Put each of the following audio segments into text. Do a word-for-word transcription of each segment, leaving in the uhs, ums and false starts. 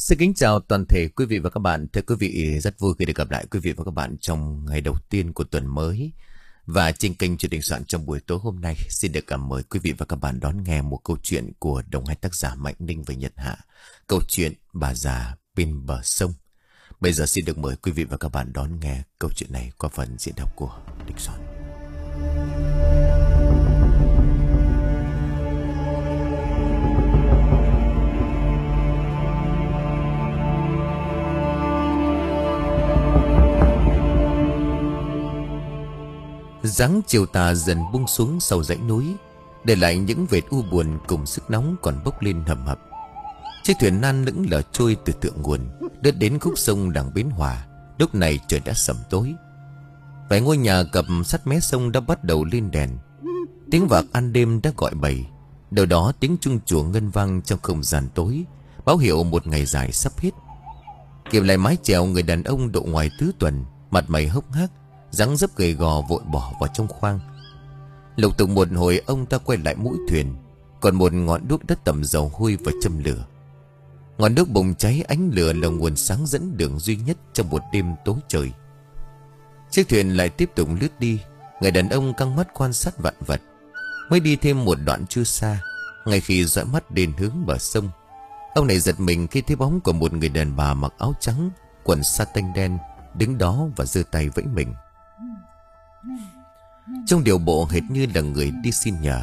Xin kính chào toàn thể quý vị và các bạn. Thưa quý vị, rất vui khi được gặp lại quý vị và các bạn trong ngày đầu tiên của tuần mới. Và trên kênh Chuyện Đình Soạn trong buổi tối hôm nay, xin được cảm mời quý vị và các bạn đón nghe một câu chuyện của đồng hai tác giả Mạnh Ninh và Nhật Hạ. Câu chuyện Bà già bên bờ sông. Bây giờ xin được mời quý vị và các bạn đón nghe câu chuyện này qua phần diễn đọc của Đình Soạn. Dáng chiều tà dần buông xuống sau dãy núi, để lại những vệt u buồn cùng sức nóng còn bốc lên hầm hập. Chiếc thuyền nan lững lờ trôi từ thượng nguồn, đứt đến khúc sông đằng Bến Hòa. Lúc này trời đã sẩm tối. Vài ngôi nhà cập sát mé sông đã bắt đầu lên đèn. Tiếng vạc ăn đêm đã gọi bầy. Đầu đó tiếng chuông chùa ngân vang trong không gian tối, báo hiệu một ngày dài sắp hết. Kịp lại mái chèo, người đàn ông độ ngoài tứ tuần, mặt mày hốc hác, dáng dấp gầy gò vội bỏ vào trong khoang. Lục tục một hồi, ông ta quay lại mũi thuyền. Còn một ngọn đuốc đất tẩm dầu hôi và châm lửa. Ngọn đuốc bùng cháy, ánh lửa là nguồn sáng dẫn đường duy nhất trong một đêm tối trời. Chiếc thuyền lại tiếp tục lướt đi. Người đàn ông căng mắt quan sát vạn vật. Mới đi thêm một đoạn chưa xa, ngay khi dõi mắt đến hướng bờ sông, ông này giật mình khi thấy bóng của một người đàn bà mặc áo trắng, quần sa tanh đen, đứng đó và giơ tay vẫy mình. Trong điều bộ hệt như là người đi xin nhờ.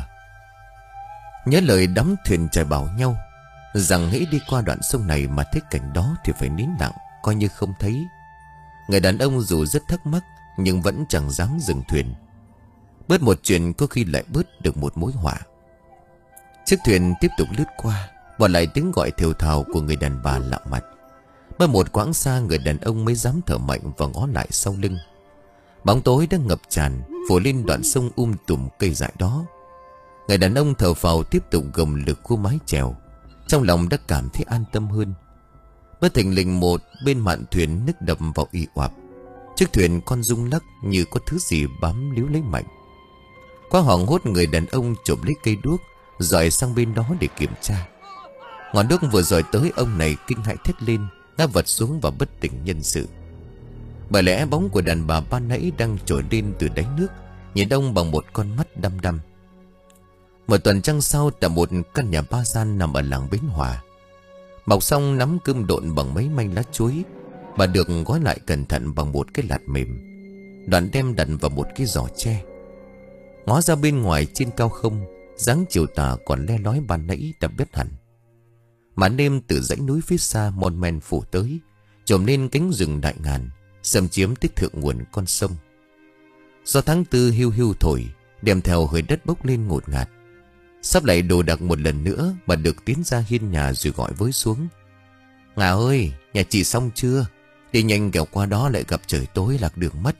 Nhớ lời đắm thuyền trải bảo nhau rằng hãy đi qua đoạn sông này mà thấy cảnh đó thì phải nín lặng, coi như không thấy. Người đàn ông dù rất thắc mắc nhưng vẫn chẳng dám dừng thuyền. Bớt một chuyện có khi lại bớt được một mối họa. Chiếc thuyền tiếp tục lướt qua, bỏ lại tiếng gọi thều thào của người đàn bà lạ mặt. Bởi một quãng xa, người đàn ông mới dám thở mạnh và ngó lại sau lưng. Bóng tối đang ngập tràn phủ lên đoạn sông um tùm cây dại đó. Người đàn ông thở phào tiếp tục gồng lực khu mái chèo. Trong lòng đã cảm thấy an tâm hơn. Bất thình lình một bên mạn thuyền nức đập vào ì oạp. Chiếc thuyền con rung lắc như có thứ gì bám líu lấy mạnh. Quá hoảng hốt, người đàn ông chộp lấy cây đuốc, dọi sang bên đó để kiểm tra. Ngọn đuốc vừa dọi tới, ông này kinh hãi thét lên, ngã vật xuống và bất tỉnh nhân sự. Bởi lẽ bóng của đàn bà ban nãy đang trồi lên từ đáy nước, nhìn ông bằng một con mắt đăm đăm. Một tuần trăng sau, tại một căn nhà ba gian nằm ở làng Bến Hòa, bọc xong nắm cơm độn bằng mấy manh lá chuối, bà được gói lại cẩn thận bằng một cái lạt mềm, đoạn đem đặt vào một cái giỏ tre. Ngó ra bên ngoài trên cao không, dáng chiều tà còn le lói ban nãy đã bớt hẳn. Màn đêm từ dãy núi phía xa mon men phủ tới, trồm lên cánh rừng đại ngàn, xâm chiếm tới thượng nguồn con sông. Gió tháng tư hiu hiu thổi, đem theo hơi đất bốc lên ngột ngạt. Sắp lại đồ đạc một lần nữa, bà được tiến ra hiên nhà rồi gọi với xuống. Ngà ơi, nhà chị xong chưa? Đi nhanh kẻo qua đó lại gặp trời tối lạc đường mất.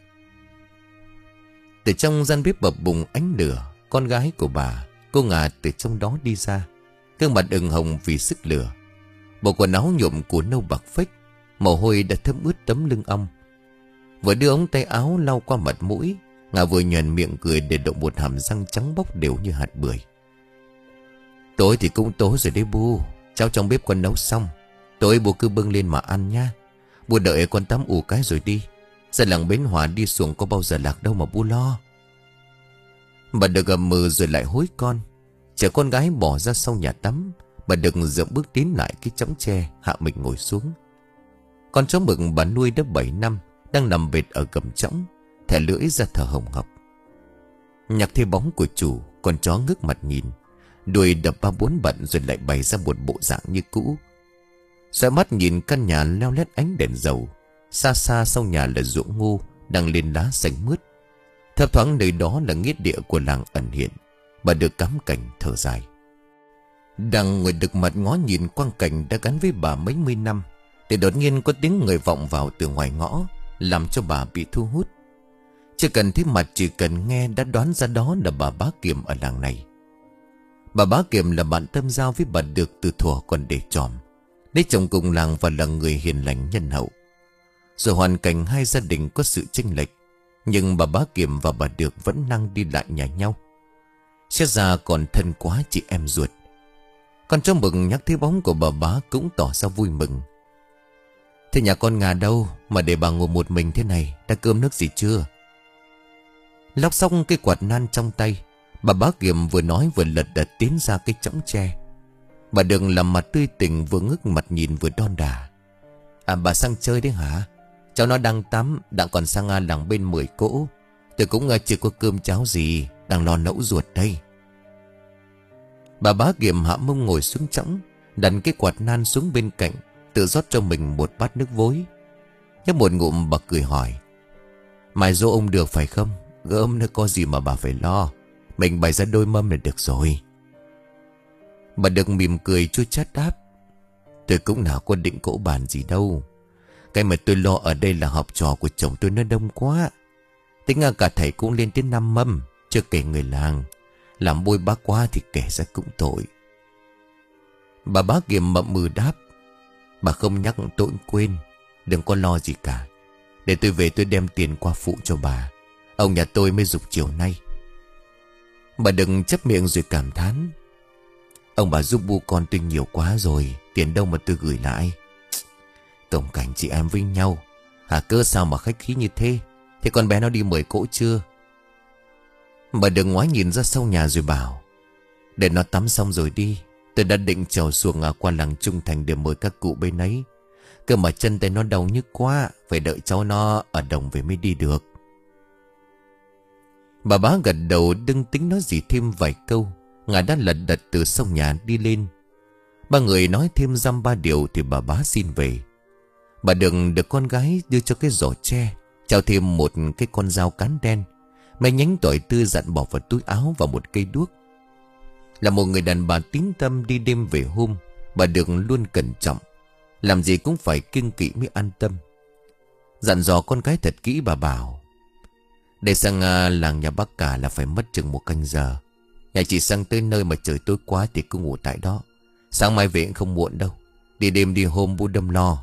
Từ trong gian bếp bập bùng ánh lửa, con gái của bà, cô Ngà, từ trong đó đi ra, gương mặt ửng hồng vì sức lửa. Bộ quần áo nhuộm của nâu bạc phếch, mồ hôi đã thấm ướt tấm lưng ong. Vừa đưa ống tay áo lau qua mặt mũi, Ngà vừa nhoẻn miệng cười để động một hàm răng trắng bóc đều như hạt bưởi. Tối thì cũng tối rồi đấy bu, cháu trong bếp con nấu xong, tối bố cứ bưng lên mà ăn nha. Bu đợi con tắm ủ cái rồi đi. Ra làng Bến Hòa đi xuồng có bao giờ lạc đâu mà bu lo. Bà được gầm mừ rồi lại hối con. Chở con gái bỏ ra sau nhà tắm, bà được dậm bước tiến lại cái chõng tre, hạ mình ngồi xuống. Con chó mực bà nuôi đã bảy năm đang nằm bệt ở gầm chõng, thẻ lưỡi ra thở hồng hộc. Nhặt thấy bóng của chủ, con chó ngước mặt nhìn, đuôi đập ba bốn bận rồi lại bày ra một bộ dạng như cũ. Xoay mắt nhìn căn nhà leo lét ánh đèn dầu. Xa xa sau nhà là ruộng ngô đang lên lá xanh mướt. Thấp thoáng nơi đó là nghĩa địa của làng ẩn hiện. Bà được cắm cảnh thở dài. Đang ngồi đực mặt ngó nhìn quang cảnh đã gắn với bà mấy mươi năm, thì đột nhiên có tiếng người vọng vào từ ngoài ngõ, làm cho bà bị thu hút. Chưa cần thấy mặt, chỉ cần nghe đã đoán ra đó là bà Bá Kiềm ở làng này. Bà Bá Kiềm là bạn tâm giao với bà được từ thuở còn để tròm, lấy chồng cùng làng và là người hiền lành nhân hậu. Rồi hoàn cảnh hai gia đình có sự chênh lệch, nhưng bà Bá Kiềm và bà được vẫn năng đi lại nhà nhau. Xét ra còn thân quá chị em ruột. Con chó mực nhắc thấy bóng của bà Bá cũng tỏ ra vui mừng. Thế nhà con Ngà đâu mà để bà ngồi một mình thế này? Đã cơm nước gì chưa? Lóc xong cái quạt nan trong tay, bà Bá Kiểm vừa nói vừa lật đật tiến ra cái chõng tre. Bà Đừng làm mặt tươi tỉnh, vừa ngước mặt nhìn vừa đon đả. À, bà sang chơi đấy hả? Cháu nó đang tắm, đang còn sang à, làng bên mười cỗ. Tôi cũng à, chưa có cơm cháo gì, đang lo nẫu ruột đây. Bà Bá Kiểm hạ mông ngồi xuống chõng, đặt cái quạt nan xuống bên cạnh, tự rót cho mình một bát nước vối. Nhấp một ngụm bà cười hỏi: Mai dỗ ông được phải không? Gớm nữa có gì mà bà phải lo. Mình bày ra đôi mâm là được rồi. Bà Đừng mỉm cười chua chát đáp: Tôi cũng nào có định cỗ bàn gì đâu. Cái mà tôi lo ở đây là học trò của chồng tôi nó đông quá. Tính ra cả thầy cũng lên tới năm mâm, chưa kể người làng. Làm bôi bác quá thì kể ra cũng tội. Bà Bá Kiểm mậm mừ đáp: Bà không nhắc tôi quên. Đừng có lo gì cả. Để tôi về tôi đem tiền qua phụ cho bà. Ông nhà tôi mới dục chiều nay. Bà Đừng chép miệng rồi cảm thán: Ông bà giúp bu con tôi nhiều quá rồi. Tiền đâu mà tôi gửi lại. Tổng cảnh chị em với nhau. Hả, cớ sao mà khách khí như thế? Thế con bé nó đi mời cỗ chưa? Bà Đừng ngoái nhìn ra sau nhà rồi bảo: Để nó tắm xong rồi đi. Tôi đã định trèo xuồng à, qua làng Trung Thành để mời các cụ bên ấy. Cơ mà chân tay nó đau nhức quá, phải đợi cháu nó ở đồng về mới đi được. Bà Bá gật đầu, đừng tính nói gì thêm vài câu. Ngài đã lật đật từ sau nhà đi lên. Ba người nói thêm dăm ba điều thì bà Bá xin về. Bà Đừng được con gái đưa cho cái giỏ tre, trao thêm một cái con dao cán đen, mấy nhánh tỏi tươi dặn bỏ vào túi áo và một cây đuốc. Là một người đàn bà tín tâm đi đêm về hôm, bà Đừng luôn cẩn trọng, làm gì cũng phải kiêng kỵ mới an tâm. Dặn dò con gái thật kỹ, bà bảo: Để sang uh, làng nhà bác cả là phải mất chừng một canh giờ. Nhà chị sang tới nơi mà trời tối quá thì cứ ngủ tại đó. Sáng mai về cũng không muộn đâu. Đi đêm đi hôm bu đâm lo.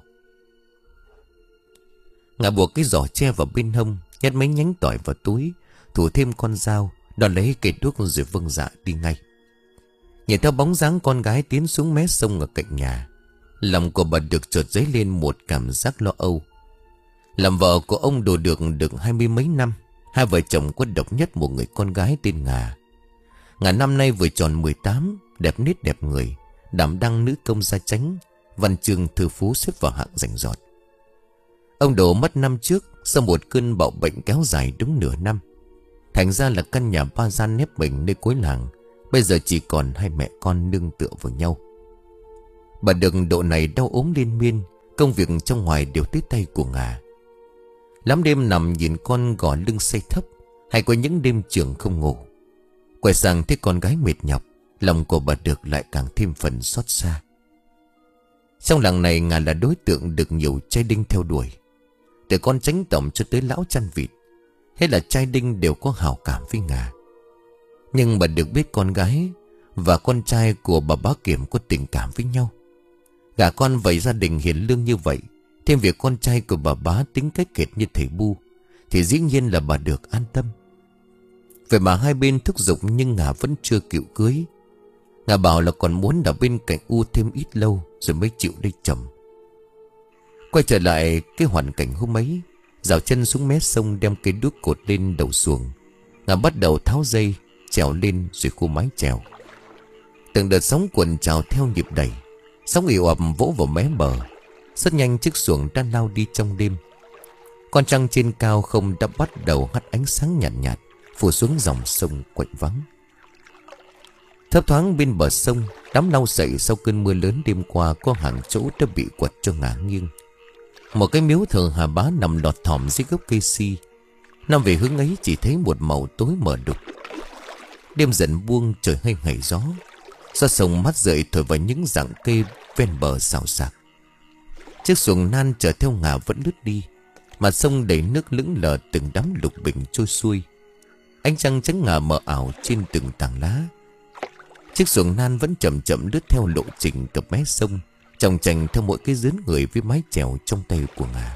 Ngà buộc cái giỏ tre vào bên hông, nhét mấy nhánh tỏi vào túi, thủ thêm con dao, đòn lấy cây đuốc rồi vâng dạ đi ngay. Nhìn theo bóng dáng con gái tiến xuống mé sông ở cạnh nhà, lòng của bà được chợt dấy lên một cảm giác lo âu. Làm vợ của ông Đồ Được được hai mươi mấy năm, hai vợ chồng có độc nhất một người con gái tên Ngà. Ngà năm nay vừa tròn mười tám, đẹp nết đẹp người, đảm đăng nữ công gia chánh, văn chương thư phú xếp vào hạng rành rọt. Ông Đồ mất năm trước sau một cơn bạo bệnh kéo dài đúng nửa năm. Thành ra là căn nhà ba gian nép mình nơi cuối làng bây giờ chỉ còn hai mẹ con nương tựa vào nhau. Bà Đừng độ này đau ốm liên miên, công việc trong ngoài đều tới tay của Ngà. Lắm đêm nằm nhìn con gò lưng xây thấp, hay có những đêm trường không ngủ. Quay sang thấy con gái mệt nhọc, lòng của bà Được lại càng thêm phần xót xa. Trong làng này Ngà là đối tượng được nhiều trai đinh theo đuổi. Từ con chánh tổng cho tới lão chăn vịt, hết là trai đinh đều có hảo cảm với Ngà. Nhưng bà được biết con gái và con trai của bà Bá Kiểm có tình cảm với nhau. Gả con vậy gia đình hiền lương như vậy, thêm việc con trai của bà Bá tính cách kệt như thầy Bu, thì dĩ nhiên là bà được an tâm. Vậy mà hai bên thúc giục nhưng Ngà vẫn chưa chịu cưới. Ngà bảo là còn muốn ở bên cạnh U thêm ít lâu rồi mới chịu lấy chồng. Quay trở lại cái hoàn cảnh hôm ấy, dào chân xuống mé sông đem cây đuốc cột lên đầu xuồng. Ngà bắt đầu tháo dây, trèo lên rồi khu mái chèo. Từng đợt sóng cuồn trào theo nhịp đẩy, sóng ì ập vỗ vào mé bờ. Rất nhanh chiếc xuồng đã lao đi trong đêm. Con trăng trên cao không đã bắt đầu hắt ánh sáng nhạt nhạt phủ xuống dòng sông quạnh vắng. Thấp thoáng bên bờ sông, đám lau sậy sau cơn mưa lớn đêm qua có hàng chỗ đã bị quật cho ngả nghiêng. Một cái miếu thờ Hà Bá nằm lọt thỏm dưới gốc cây si. Nằm về hướng ấy chỉ thấy một màu tối mờ đục. Đêm dần buông, trời hơi ngày gió. Gió sông mát rượi thổi vào những rặng cây ven bờ xào xạc. Chiếc xuồng nan chở theo Ngà vẫn lướt đi. Mặt sông đầy nước lững lờ, từng đám lục bình trôi xuôi. Ánh trăng trắng ngà mờ ảo trên từng tảng lá. Chiếc xuồng nan vẫn chậm chậm lướt theo lộ trình cập mé sông, chòng chành theo mỗi cái dướn người với mái chèo trong tay của Ngà.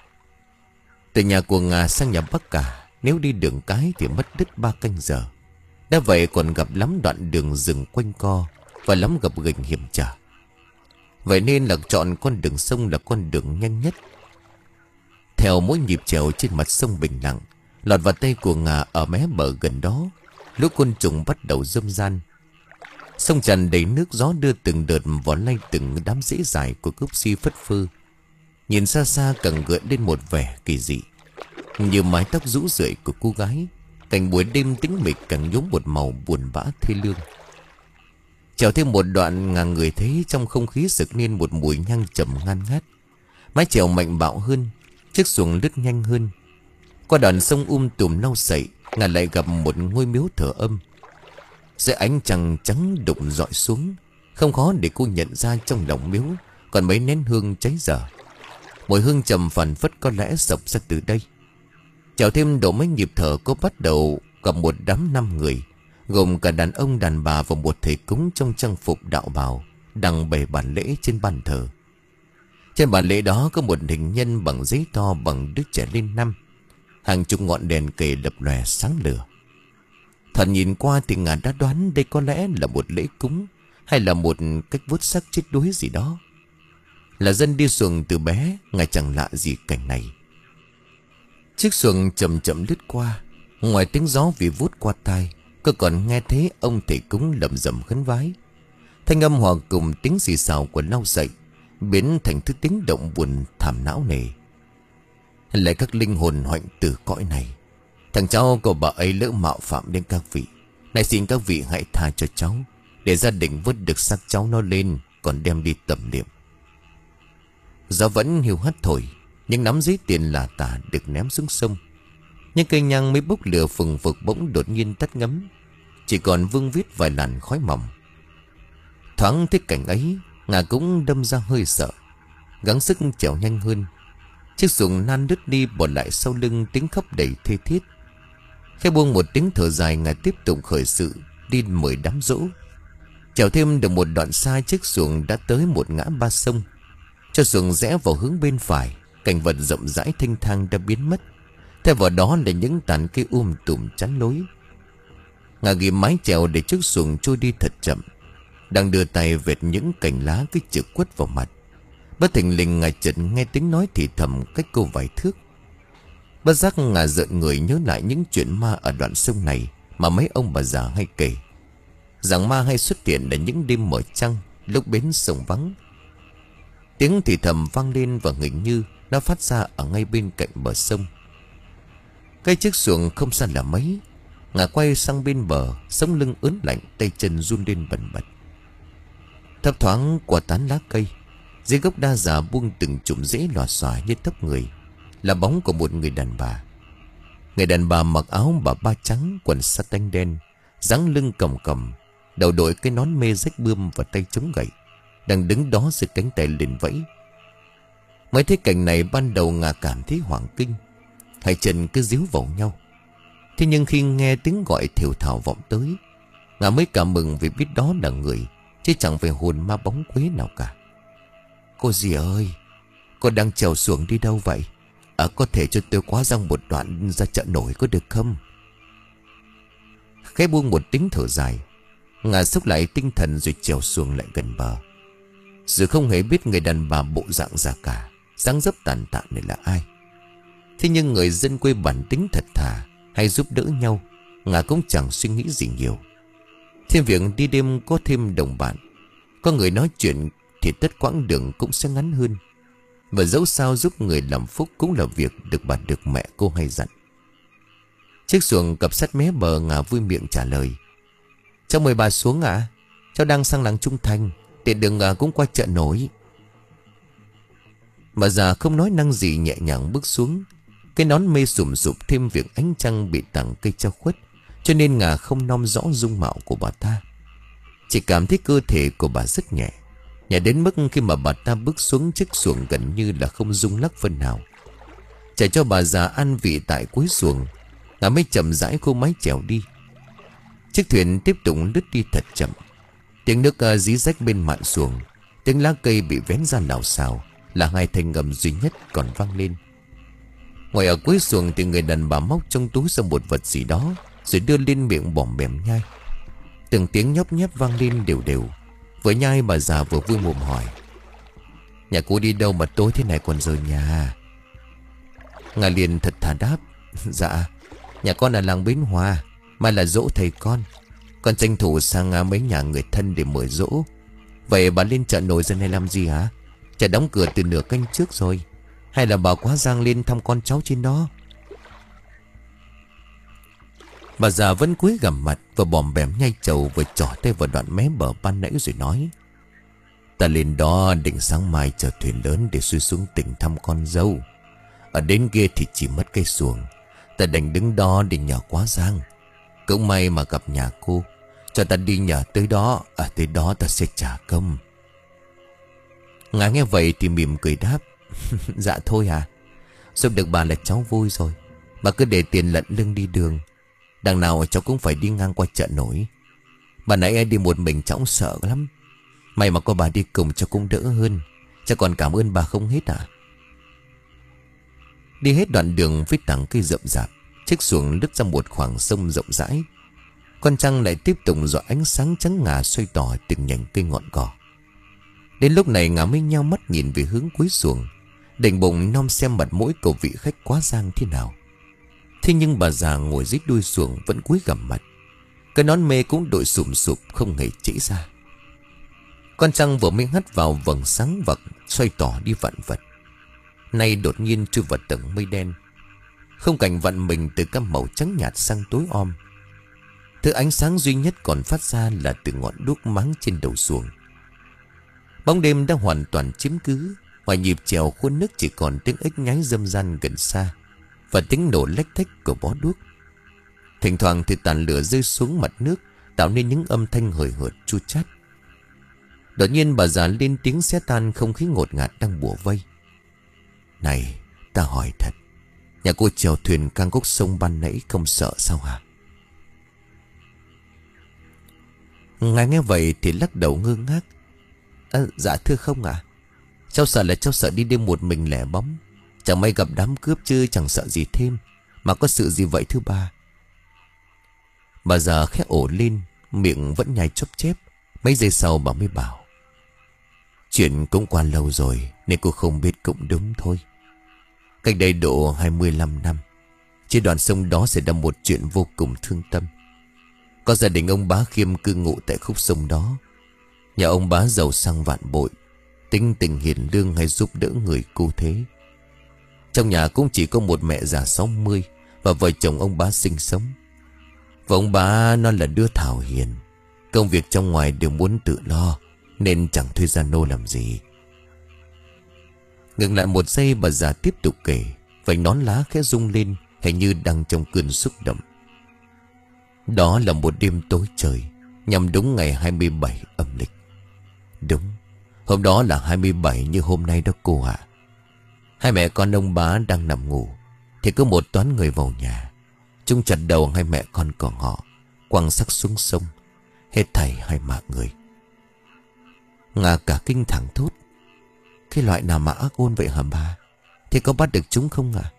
Từ nhà của Ngà sang nhà Bắc Cả, nếu đi đường cái thì mất đứt ba canh giờ. Đã vậy còn gặp lắm đoạn đường rừng quanh co và lắm gập ghềnh hiểm trở. Vậy nên là chọn con đường sông là con đường nhanh nhất. Theo mỗi nhịp chèo trên mặt sông bình lặng, lọt vào tay của Ngà ở mé bờ gần đó, lũ côn trùng bắt đầu râm ran. Sông tràn đầy nước, gió đưa từng đợt vào lay từng đám rễ dài của cúc si phất phơ. Nhìn xa xa càng gợi lên một vẻ kỳ dị, như mái tóc rũ rượi của cô gái. Cảnh buổi đêm tĩnh mịch càng nhốm một màu buồn bã thê lương. Chèo thêm một đoạn, Ngà người thấy trong không khí sực lên một mùi nhang trầm ngan ngát. Mái chèo mạnh bạo hơn, chiếc xuồng lướt nhanh hơn. Qua đoạn sông um tùm lau sậy, Ngà lại gặp một ngôi miếu thờ âm. Dưới ánh trăng trắng đụng dọi xuống, không khó để cô nhận ra trong lòng miếu còn mấy nén hương cháy dở. Mùi hương trầm phản phất có lẽ sộc ra từ đây. Chèo thêm độ mấy nhịp thở, cô bắt đầu gặp một đám năm người, gồm cả đàn ông đàn bà và một thầy cúng trong trang phục đạo bào đang bày bàn lễ trên bàn thờ. Trên bàn lễ đó có một hình nhân bằng giấy to bằng đứa trẻ lên năm. Hàng chục ngọn đèn kề lập lòe sáng lửa. Thật nhìn qua thì Ngà đã đoán đây có lẽ là một lễ cúng, hay là một cách vuốt xác chết đuối gì đó. Là dân đi xuồng từ bé, Ngà chẳng lạ gì cảnh này. Chiếc xuồng chậm chậm lướt qua. Ngoài tiếng gió vì vút qua tai, cô còn nghe thấy ông thầy cúng lẩm rẩm khấn vái. Thanh âm hòa cùng tiếng xì xào của lau sậy biến thành thứ tiếng động buồn thảm não nề. Lại các linh hồn hoạnh từ cõi này, thằng cháu của bà ấy lỡ mạo phạm đến các vị. Này xin các vị hãy tha cho cháu, để gia đình vớt được xác cháu nó lên, còn đem đi tẩm liệm. Gió vẫn hiu hắt thổi, những nắm giấy tiền là tả được ném xuống sông. Những cây nhang mới bốc lửa phừng phực bỗng đột nhiên tắt ngấm, chỉ còn vương vít vài làn khói mỏng. Thoáng thấy cảnh ấy, Ngà cũng đâm ra hơi sợ, gắng sức chèo nhanh hơn. Chiếc xuồng nan đứt đi, bỏ lại sau lưng tiếng khóc đầy thê thiết. Khi buông một tiếng thở dài, Ngà tiếp tục khởi sự đi mời đám dỗ. Chèo thêm được một đoạn xa, chiếc xuồng đã tới một ngã ba sông. Cho xuồng rẽ vào hướng bên phải, cảnh vật rộng rãi thanh thang đã biến mất. Theo vào đó là những tàn cây um tùm chắn lối. Ngà ghim mái chèo để chiếc xuồng trôi đi thật chậm, đang đưa tay vệt những cành lá cứ trực quất vào mặt. Bất thình lình Ngà chợt nghe tiếng nói thì thầm cách cô vài thước. Bất giác Ngà rợn người nhớ lại những chuyện ma ở đoạn sông này mà mấy ông bà già hay kể, rằng ma hay xuất hiện ở những đêm mở trăng, lúc bến sông vắng. Tiếng thì thầm vang lên và hình như nó phát ra ở ngay bên cạnh bờ sông. Cái chiếc xuồng không xa là mấy. Ngà quay sang bên bờ, sống lưng ớn lạnh, tay chân run lên bần bật. Thấp thoáng qua tán lá cây, dưới gốc đa già buông từng chùm rễ lòa xòa như tóc người, là bóng của một người đàn bà. Người đàn bà mặc áo bà ba trắng, quần sa tanh đen, dáng lưng còng còng, đầu đội cái nón mê rách bươm và tay chống gậy, đang đứng đó giơ cánh tay lên vẫy. Mới thấy cảnh này, ban đầu Ngà cảm thấy hoảng kinh, hai chân cứ díu vào nhau. Thế nhưng khi nghe tiếng gọi thều thào vọng tới, Ngà mới cảm mừng vì biết đó là người, chứ chẳng phải hồn ma bóng quế nào cả. Cô dì ơi, cô đang chèo xuồng đi đâu vậy? À, có thể cho tôi quá răng một đoạn ra chợ nổi có được không? Khẽ buông một tiếng thở dài, Ngà xốc lại tinh thần rồi chèo xuồng lại gần bờ. Dù không hề biết người đàn bà bộ dạng già cả, dáng dấp tàn tạ này là ai, thế nhưng người dân quê bản tính thật thà, hay giúp đỡ nhau, Ngà cũng chẳng suy nghĩ gì nhiều. Thêm việc đi đêm có thêm đồng bạn, có người nói chuyện thì tất quãng đường cũng sẽ ngắn hơn. Và dẫu sao giúp người làm phúc cũng là việc được bà được mẹ cô hay dặn. Chiếc xuồng cập sát mé bờ, Ngà vui miệng trả lời: Cháu mời bà xuống ạ. À? Cháu đang sang làng Trung Thành, tiện đường à, cũng qua chợ nổi. Bà già không nói năng gì, nhẹ nhàng bước xuống. Cái nón mê sùm sụp, thêm việc ánh trăng bị tảng cây che khuất, cho nên Ngà không nom rõ dung mạo của bà ta. Chỉ cảm thấy cơ thể của bà rất nhẹ, nhẹ đến mức khi mà bà ta bước xuống chiếc xuồng gần như là không rung lắc phân nào. Chạy cho bà già an vị tại cuối xuồng, Ngà mới chậm rãi khô mái chèo đi. Chiếc thuyền tiếp tục lướt đi thật chậm. Tiếng nước uh, dí rách bên mạn xuồng, tiếng lá cây bị vén ra lào xào là hai thanh ngầm duy nhất còn vang lên. Ngoài ở cuối xuồng thì người đàn bà móc trong túi ra một vật gì đó, rồi đưa lên miệng bòm bèm nhai. Từng tiếng nhóp nhép vang lên đều đều. Vừa nhai bà già vừa vui mồm hỏi: Nhà cô đi đâu mà tối thế này còn rời nhà? Ngà liền thật thà đáp. Dạ, nhà con là làng Bến Hòa, mai là dỗ thầy con. Con tranh thủ sang mấy nhà người thân để mời dỗ. Vậy bà lên chợ nổi giờ này làm gì hả? Chợ đóng cửa từ nửa canh trước rồi. Hay là bà quá giang lên thăm con cháu trên đó? Bà già vẫn cúi gằm mặt và bòm bẻm nhai trầu, vừa trỏ tay vào đoạn mé bờ ban nãy rồi nói. Ta lên đó định sáng mai chở thuyền lớn để xuôi xuống tỉnh thăm con dâu. Ở đến kia thì chỉ mất cây xuồng. Ta đành đứng đó để nhờ quá giang. Cũng may mà gặp nhà cô, cho ta đi nhờ tới đó. À tới đó ta sẽ trả công. Ngà nghe vậy thì mỉm cười đáp. Dạ thôi à, giúp được bà là cháu vui rồi. Bà cứ để tiền lận lưng đi đường. Đằng nào cháu cũng phải đi ngang qua chợ nổi. Bà nãy đi một mình cháu sợ lắm. May mà có bà đi cùng cháu cũng đỡ hơn. Cháu còn cảm ơn bà không hết à. Đi hết đoạn đường với tảng cây rậm rạp, chiếc xuồng lướt ra một khoảng sông rộng rãi. Con trăng lại tiếp tục rọi ánh sáng trắng ngà xoay tỏ từng nhành cây ngọn cỏ. Đến lúc này Ngà mới nheo mắt nhìn về hướng cuối xuồng, định bụng nom xem mặt mũi của vị khách quá giang thế nào. Thế nhưng bà già ngồi dưới đuôi xuồng vẫn cúi gằm mặt. Cái nón mê cũng đội sụm sụp không hề chảy ra. Con trăng vừa mới hắt vào vầng sáng vật xoay tỏ đi vạn vật, nay đột nhiên trôi vào tầng mây đen. Không cảnh vặn mình từ các màu trắng nhạt sang tối om. Thứ ánh sáng duy nhất còn phát ra là từ ngọn đuốc máng trên đầu xuồng. Bóng đêm đã hoàn toàn chiếm cứ. Ngoài nhịp chèo khuôn nước chỉ còn tiếng ếch nhái râm ran gần xa và tiếng nổ lách thách của bó đuốc. Thỉnh thoảng thì tàn lửa rơi xuống mặt nước, tạo nên những âm thanh hời hợt chua chát. Đột nhiên bà già lên tiếng xé tan không khí ngột ngạt đang bủa vây. Này, ta hỏi thật, nhà cô chèo thuyền căng gốc sông ban nãy không sợ sao hả? Ngài nghe vậy thì lắc đầu ngơ ngác. À, dạ thưa không ạ. À? Cháu sợ là cháu sợ đi đêm một mình lẻ bóng. Chẳng may gặp đám cướp chứ chẳng sợ gì thêm. Mà có sự gì vậy thưa bà? Bà già khẽ ổ lên, miệng vẫn nhai chóp chép. Mấy giây sau bà mới bảo. Chuyện cũng qua lâu rồi nên cô không biết cũng đúng thôi. Cách đây độ hai mươi lăm năm, trên đoạn sông đó xảy ra một chuyện vô cùng thương tâm. Có gia đình ông Bá Khiêm cư ngụ tại khúc sông đó. Nhà ông Bá giàu sang vạn bội, tính tình hiền lương hay giúp đỡ người cô thế. Trong nhà cũng chỉ có một mẹ già sáu mươi và vợ chồng ông Bá sinh sống. Và ông Bá nó là đứa thảo hiền, công việc trong ngoài đều muốn tự lo nên chẳng thuê gia nô làm gì. Ngừng lại một giây bà già tiếp tục kể. Vành nón lá khẽ rung lên, hình như đang trong cơn xúc động. Đó là một đêm tối trời, nhằm đúng ngày hai mươi bảy âm lịch. Đúng, hôm đó là hai mươi bảy như hôm nay đó cô ạ. À. Hai mẹ con ông Bá đang nằm ngủ thì có một toán người vào nhà. Chúng chặt đầu hai mẹ con của họ, quăng xác xuống sông, hết thảy hai mạng người. Ngà cả kinh thẳng thốt. Cái loại nào mà ác ôn vậy hả bà? Thế có bắt được chúng không ạ? À?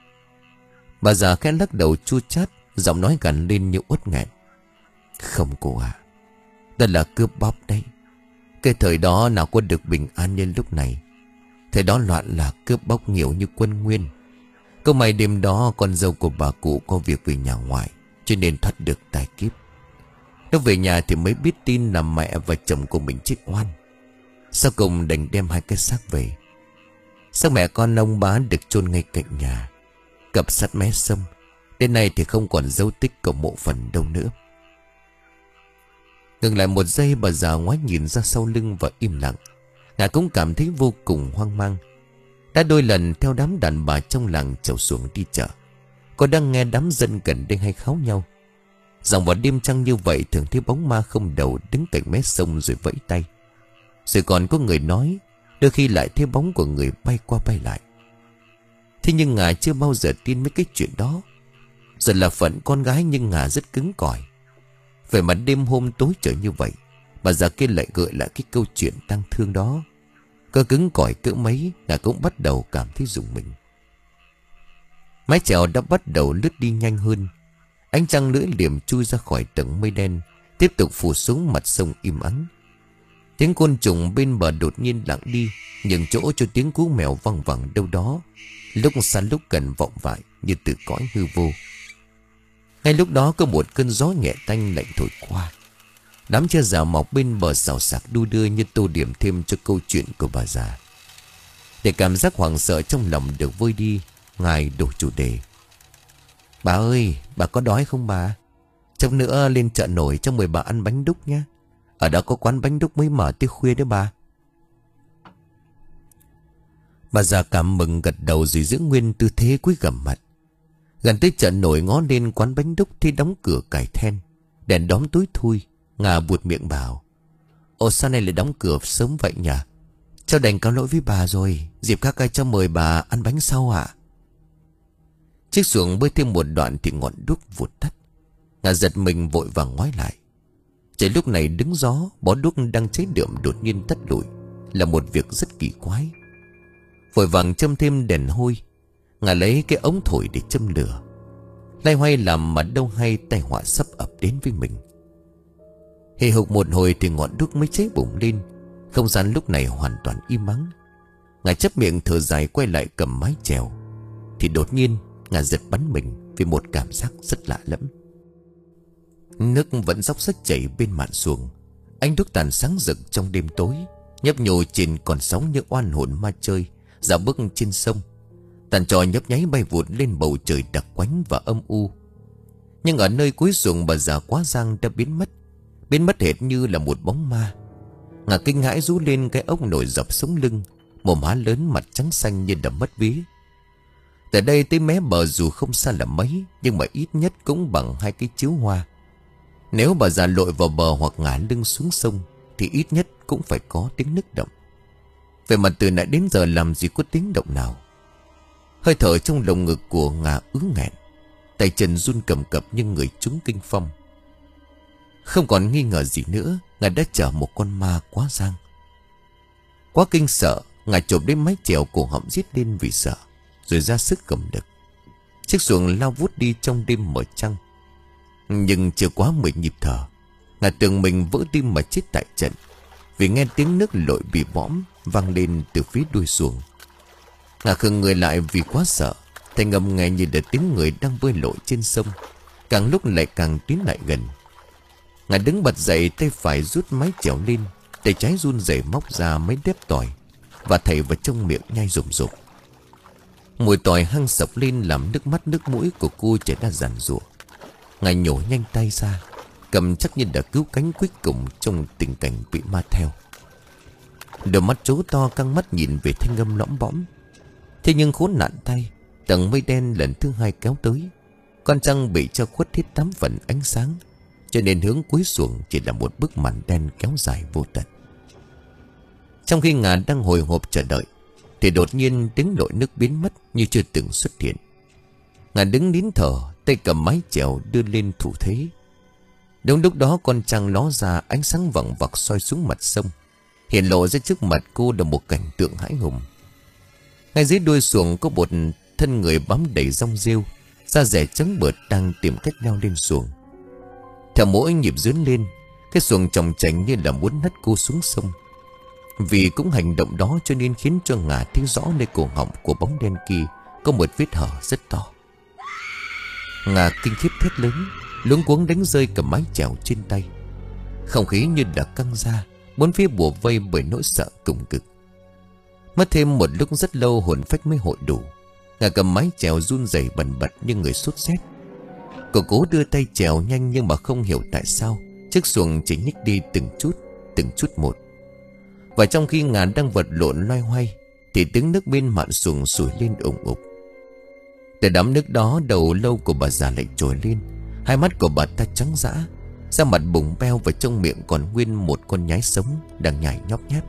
Bà già khẽ lắc đầu chua chát, giọng nói gằn lên như uất nghẹn. Không cô ạ. À, đó là cướp bóc đấy. Cái thời đó nào có được bình an như lúc này. Thời đó loạn lạc cướp bóc nhiều như quân nguyên. Có may đêm đó con dâu của bà cụ có việc về nhà ngoại, cho nên thoát được tai kiếp. Nó về nhà thì mới biết tin là mẹ và chồng của mình chết oan. Sau cùng đành đem hai cái xác về. Xác mẹ con ông Bá được chôn ngay cạnh nhà, cặp sát mé sông. Đến nay thì không còn dấu tích của mộ phần đâu nữa. Ngừng lại một giây, bà già ngoái nhìn ra sau lưng và im lặng. Ngài cũng cảm thấy vô cùng hoang mang. Đã đôi lần theo đám đàn bà trong làng chèo xuồng đi chợ, cô đang nghe đám dân gần đây hay kháo nhau. Rằng vào đêm trăng như vậy thường thấy bóng ma không đầu đứng cạnh mé sông rồi vẫy tay. Rồi còn có người nói đôi khi lại thấy bóng của người bay qua bay lại. Thế nhưng Ngà chưa bao giờ tin mấy cái chuyện đó. Giờ là phận con gái nhưng Ngà rất cứng cỏi. Về mặt đêm hôm tối trời như vậy, bà già kia lại gợi lại cái câu chuyện tang thương đó. Cơ cứng cỏi cỡ mấy, Ngà cũng bắt đầu cảm thấy rùng mình. Mái chèo đã bắt đầu lướt đi nhanh hơn. Ánh trăng lưỡi liềm chui ra khỏi tầng mây đen, tiếp tục phủ xuống mặt sông im ắng. Tiếng côn trùng bên bờ đột nhiên lặng đi, nhường chỗ cho tiếng cú mèo văng vẳng đâu đó, lúc xa lúc gần vọng vại như từ cõi hư vô. Ngay lúc đó có một cơn gió nhẹ tanh lạnh thổi qua. Đám tre già mọc bên bờ xào xạc đu đưa như tô điểm thêm cho câu chuyện của bà già. Để cảm giác hoảng sợ trong lòng được vơi đi, ngài đổi chủ đề. Bà ơi, bà có đói không bà? Chốc nữa lên chợ nổi cho mời bà ăn bánh đúc nhé. Ở đó có quán bánh đúc mới mở tới khuya đấy bà. Bà già cảm mừng gật đầu rồi giữ nguyên tư thế cúi gằm mặt. Gần tới chợ nổi ngó lên quán bánh đúc thì đóng cửa cài then, đèn đóm tối thui. Ngà buột miệng bảo: Ồ, sao này lại đóng cửa sớm vậy nhỉ? Cháu đành cáo lỗi với bà rồi. Dịp các ai cho mời bà ăn bánh sau ạ. Chiếc xuồng bơi thêm một đoạn thì ngọn đuốc vụt tắt. Ngà giật mình vội vàng ngoái lại. Trời lúc này đứng gió, bó đuốc đang cháy đượm đột nhiên tắt lụi, là một việc rất kỳ quái. Vội vàng châm thêm đèn hôi. Ngà lấy cái ống thổi để châm lửa. Loay hoay làm mà đâu hay tai họa sắp ập đến với mình. Hì hục một hồi thì ngọn đuốc mới cháy bùng lên. Không gian lúc này hoàn toàn im ắng. Ngà chép miệng thở dài quay lại cầm mái chèo. Thì đột nhiên Ngà giật bắn mình vì một cảm giác rất lạ lẫm. Nước vẫn róc rách chảy bên mạn xuồng. Ánh đuốc tàn sáng rực trong đêm tối, nhấp nhô trên con sóng như oan hồn ma chơi dạo bước trên sông. Tàn trò nhấp nháy bay vụt lên bầu trời đặc quánh và âm u. Nhưng ở nơi cuối xuồng bà già Quá Giang đã biến mất. Biến mất hệt như là một bóng ma. Ngà kinh hãi rú lên cái ốc nổi dọc sống lưng, mồm há lớn mặt trắng xanh như đầm mất vía. Từ đây tới mé bờ dù không xa là mấy, nhưng mà ít nhất cũng bằng hai cái chiếu hoa. Nếu bà già lội vào bờ hoặc ngả lưng xuống sông thì ít nhất cũng phải có tiếng nức động. Vậy mà từ nãy đến giờ làm gì có tiếng động nào. Hơi thở trong lồng ngực của Ngà ứ nghẹn, tay chân run cầm cập như người trúng kinh phong. Không còn nghi ngờ gì nữa, Ngà đã chở một con ma Quá Giang. Quá kinh sợ, Ngà chộp đến mái chèo cổ họng rít lên vì sợ, rồi ra sức cầm đực. Chiếc xuồng lao vút đi trong đêm mở trăng. Nhưng chưa quá mười nhịp thở, Ngà tưởng mình vỡ tim mà chết tại trận, vì nghe tiếng nước lội bị bõm vang lên từ phía đuôi xuồng. Ngà khựng người lại vì quá sợ. Thành ngầm nghe như là tiếng người đang bơi lội trên sông, càng lúc lại càng tiến lại gần. Ngà đứng bật dậy, tay phải rút mái chèo lên, tay trái run rẩy móc ra mấy đép tỏi và thảy vào trong miệng nhai rụm rụm. Mùi tỏi hăng sộc lên làm nước mắt nước mũi của cô chảy ra giàn giụa. Ngà nhổ nhanh tay ra, cầm chắc như đã cứu cánh cuối cùng trong tình cảnh bị ma theo. Đôi mắt trố to căng mắt nhìn về Thanh Ngâm lõm bõm. Thế nhưng khốn nạn tay, tầng mây đen lần thứ hai kéo tới. Con trăng bị cho khuất hết tám phần ánh sáng, cho nên hướng cuối xuồng chỉ là một bức màn đen kéo dài vô tận. Trong khi Ngà đang hồi hộp chờ đợi thì đột nhiên tiếng lội nước biến mất như chưa từng xuất hiện. Ngà đứng nín thở, tay cầm mái chèo đưa lên thủ thế. Đúng lúc đó con trăng ló ra, ánh sáng vằng vặc soi xuống mặt sông, hiện lộ ra trước mặt cô là một cảnh tượng hãi hùng. Ngay dưới đuôi xuồng có một thân người bám đầy rong rêu, da rẻ trắng bợt đang tìm cách leo lên xuồng. Theo mỗi nhịp dướn lên, cái xuồng chòng chành như là muốn hất cô xuống sông. Vì cũng hành động đó cho nên khiến cho Ngà thấy rõ nơi cổ họng của bóng đen kia có một vết hở rất to. Ngà kinh khiếp thét lớn, luống cuống đánh rơi cầm mái chèo trên tay. Không khí như đã căng ra, bốn phía bủa vây bởi nỗi sợ cùng cực. Mất thêm một lúc rất lâu hồn phách mới hội đủ. Ngà cầm mái chèo run rẩy bần bật như người sốt rét. Cô cố đưa tay chèo nhanh, nhưng mà không hiểu tại sao chiếc xuồng chỉ nhích đi từng chút, từng chút một. Và trong khi Ngà đang vật lộn loay hoay thì tiếng nước bên mạn xuồng sủi lên ủng ục. Từ đám nước đó, đầu lâu của bà già lại trồi lên, hai mắt của bà ta trắng dã, da mặt bùng beo và trong miệng còn nguyên một con nhái sống đang nhai nhóp nháp.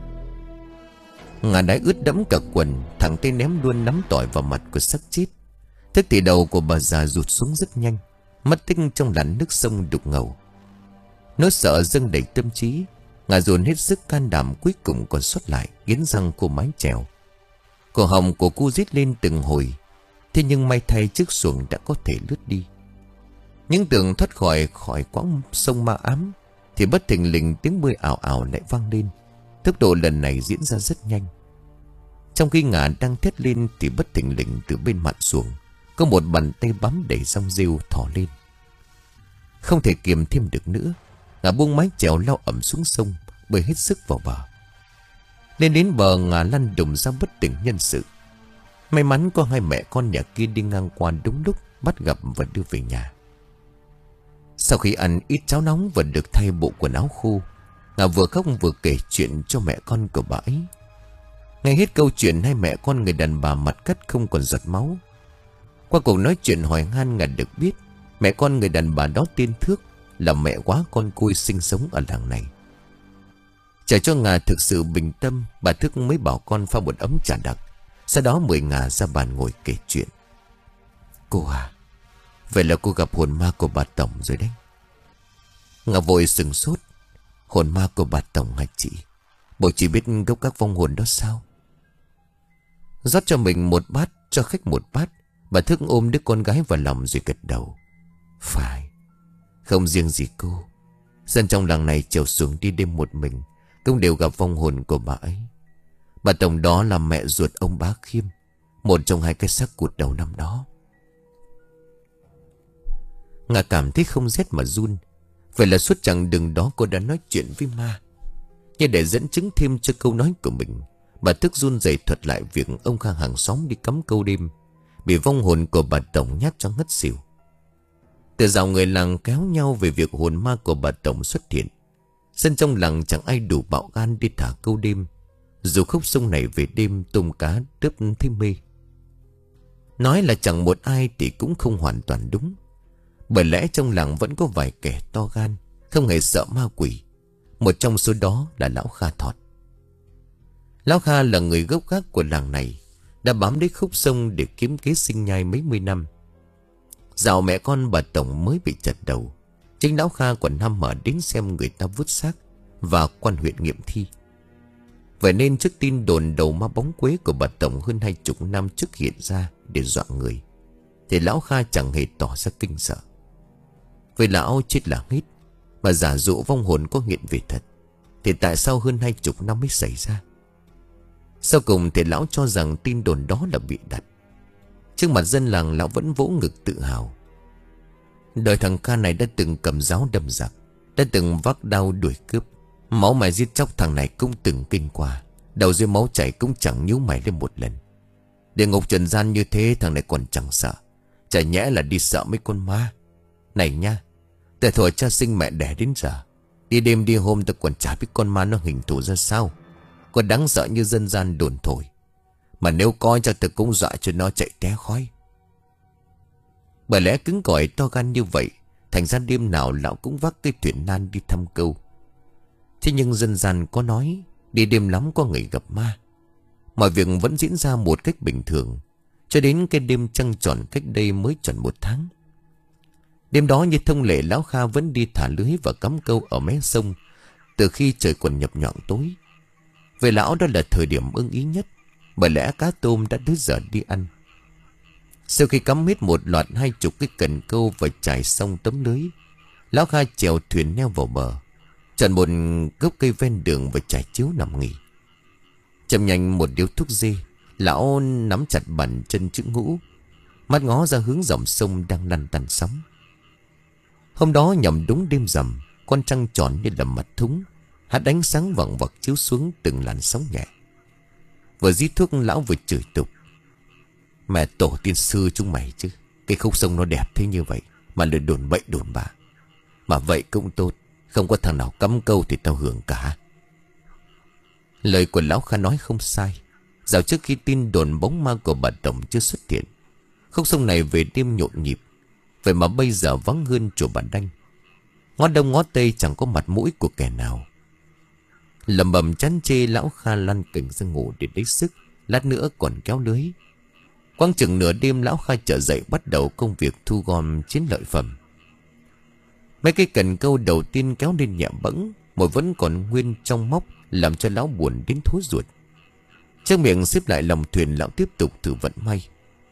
Ngà đái ướt đẫm cả quần, thẳng tay ném luôn nắm tỏi vào mặt của xác chết. Thức thì đầu của bà già rụt xuống rất nhanh, mất tích trong làn nước sông đục ngầu. Nỗi sợ dâng đầy tâm trí, Ngà dồn hết sức can đảm cuối cùng còn sót lại, nghiến răng cô mái chèo. Cổ họng của cô rít lên từng hồi. Thế nhưng may thay chiếc xuồng đã có thể lướt đi. Những tưởng thoát khỏi khỏi quãng sông ma ám thì bất thình lình tiếng bơi ảo ảo lại vang lên, Tốc độ lần này diễn ra rất nhanh. Trong khi Ngà đang thét lên thì bất thình lình từ bên mạn xuồng có một bàn tay bám đầy rong rêu thò lên. Không thể kiềm thêm được nữa, Ngà buông mái chèo lao ẩm xuống sông, bơi hết sức vào bờ. Lên đến bờ, Ngà lăn đùng ra bất tỉnh nhân sự. May mắn có hai mẹ con nhà kia đi ngang qua đúng lúc, bắt gặp và đưa về nhà. Sau khi ăn ít cháo nóng và được thay bộ quần áo khô, Ngà vừa khóc vừa kể chuyện cho mẹ con của bà ấy. Nghe hết câu chuyện, hai mẹ con người đàn bà mặt cắt không còn giọt máu. Qua cuộc nói chuyện hỏi han, Ngà được biết mẹ con người đàn bà đó tên Thước, là mẹ quá con côi sinh sống ở làng này. Chờ cho Ngà thực sự bình tâm, bà Thước mới bảo con pha một ấm trà đặc, sau đó mời Ngà ra bàn ngồi kể chuyện. Cô à, vậy là cô gặp hồn ma của bà Tổng rồi đấy. Ngà vội sừng sốt. Hồn ma của bà Tổng hả chị? Bộ chỉ biết gốc các vong hồn đó sao? Rót cho mình một bát, cho khách một bát, bà Thức ôm đứa con gái vào lòng rồi gật đầu. Phải, không riêng gì cô, dân trong làng này chiều xuống đi đêm một mình cũng đều gặp vong hồn của bà ấy. Bà Tổng đó là mẹ ruột ông Bá Khiêm, một trong hai cái xác cụt đầu năm đó. Ngà cảm thấy không rét mà run. Vậy là suốt chặng đường đó cô đã nói chuyện với ma. Nhưng để dẫn chứng thêm cho câu nói của mình, bà Thức run rẩy thuật lại việc ông Kha hàng xóm đi cắm câu đêm, bị vong hồn của bà Tổng nhát cho ngất xỉu. Từ dạo người làng kéo nhau về việc hồn ma của bà Tổng xuất hiện. Dân trong làng chẳng ai đủ bạo gan đi thả câu đêm, dù khúc sông này về đêm tôm cá đớp thấy mê. Nói là chẳng một ai thì cũng không hoàn toàn đúng. Bởi lẽ trong làng vẫn có vài kẻ to gan, không hề sợ ma quỷ. Một trong số đó là Lão Kha Thọt. Lão Kha là người gốc gác của làng này, đã bám đến khúc sông để kiếm kế sinh nhai mấy mươi năm. Dạo mẹ con bà Tổng mới bị chặt đầu, chính Lão Kha còn ham mở đến xem người ta vứt xác và quan huyện nghiệm thi. Vậy nên trước tin đồn đầu ma bóng quế của bà Tổng hơn hai chục năm trước hiện ra để dọa người, thì Lão Kha chẳng hề tỏ ra kinh sợ. Vì lão chết là hết, mà giả dụ vong hồn có hiện về thật, thì tại sao hơn hai chục năm mới xảy ra? Sau cùng thì lão cho rằng tin đồn đó là bị đặt. Trước mặt dân làng, lão vẫn vỗ ngực tự hào. Đời thằng Kha này đã từng cầm giáo đâm giặc, đã từng vác đao đuổi cướp, máu mày giết chóc thằng này cũng từng kinh qua, đầu dưới máu chảy cũng chẳng nhíu mày lên một lần. Địa ngục trần gian như thế thằng này còn chẳng sợ, chả nhẽ là đi sợ mấy con ma. Này nha, từ thuở cha sinh mẹ đẻ đến giờ, đi đêm đi hôm tôi còn chả biết con ma nó hình thù ra sao, có đáng sợ như dân gian đồn thổi. Mà nếu coi cho tôi cũng dọa cho nó chạy té khói. Bởi lẽ cứng cỏi to gan như vậy, thành ra đêm nào lão cũng vác cây thuyền nan đi thăm câu. Thế nhưng dân gian có nói, đi đêm lắm có người gặp ma. Mọi việc vẫn diễn ra một cách bình thường, cho đến cái đêm trăng tròn cách đây mới tròn một tháng. Đêm đó như thông lệ, Lão Kha vẫn đi thả lưới và cắm câu ở mé sông từ khi trời còn nhập nhọn tối. Về lão đó là thời điểm ưng ý nhất, bởi lẽ cá tôm đã tới giờ đi ăn. Sau khi cắm hết một loạt hai chục cái cần câu và trải xong tấm lưới, Lão Kha chèo thuyền neo vào bờ, chọn một gốc cây ven đường và trải chiếu nằm nghỉ. Châm nhanh một điếu thuốc dê, lão nắm chặt bàn chân chữ ngũ, mắt ngó ra hướng dòng sông đang lăn tăn sóng. Hôm đó nhằm đúng đêm rằm, con trăng tròn như là mặt thúng, hạt ánh sáng vằng vặc chiếu xuống từng làn sóng nhẹ. Vừa rít thuốc, lão vừa chửi tục. Mẹ tổ tiên sư chúng mày chứ, cái khúc sông nó đẹp thế như vậy mà lại đồn bậy đồn bạ. Mà vậy cũng tốt, không có thằng nào cắm câu thì tao hưởng cả. Lời của Lão Kha nói không sai. Dạo trước khi tin đồn bóng ma của bà Tổng chưa xuất hiện, khúc sông này về đêm nhộn nhịp. Vậy mà bây giờ vắng hơn chùa Bà Đanh. Ngó đông ngó tây chẳng có mặt mũi của kẻ nào. Lầm bầm chán chê, Lão Kha lăn cành ra ngủ để lấy sức, lát nữa còn kéo lưới. Quang chừng nửa đêm, Lão Kha trở dậy bắt đầu công việc thu gom chiến lợi phẩm. Mấy cái cần câu đầu tiên kéo lên nhẹ bẫng, mồi vẫn còn nguyên trong móc, làm cho lão buồn đến thối ruột. Trước miệng xếp lại lòng thuyền, lão tiếp tục thử vận may.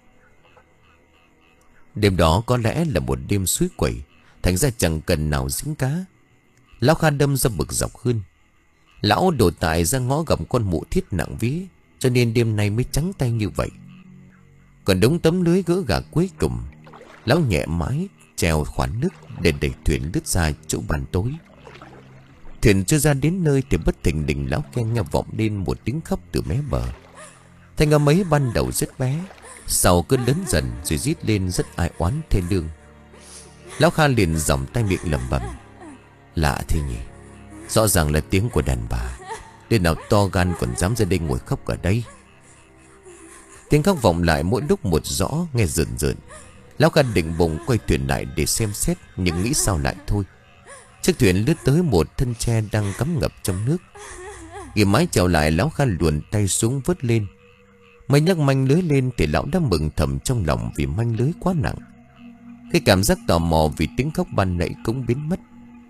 Đêm đó có lẽ là một đêm suối quẩy, thành ra chẳng cần nào dính cá. Lão Kha đâm ra bực dọc hơn. Lão đổ tại ra ngõ gặp con mụ thiết nặng vía, cho nên đêm nay mới trắng tay như vậy. Còn đống tấm lưới gỡ gà cuối cùng, lão nhẹ mái treo khoản nước để đẩy thuyền lướt ra chỗ bàn tối. Thuyền chưa ra đến nơi thì bất thình lình lão nghe vọng lên một tiếng khóc từ mé bờ. Thanh âm ấy ban đầu rất bé, sau cứ lớn dần rồi rít lên rất ai oán thê lương. Lão Kha liền giọng tay miệng lẩm bẩm: lạ thế nhỉ, rõ ràng là tiếng của đàn bà, đêm nào to gan còn dám ra đây ngồi khóc ở đây. Tiếng khóc vọng lại mỗi lúc một rõ, nghe rợn rợn. Lão Kha định bụng quay thuyền lại để xem xét, nhưng nghĩ sao lại thôi. Chiếc thuyền lướt tới một thân tre đang cắm ngập trong nước. Ghi mái chèo lại, lão Kha luồn tay xuống vớt lên. Mới nhấc manh lưới lên thì lão đã mừng thầm trong lòng vì manh lưới quá nặng. Cái cảm giác tò mò vì tiếng khóc ban nãy cũng biến mất.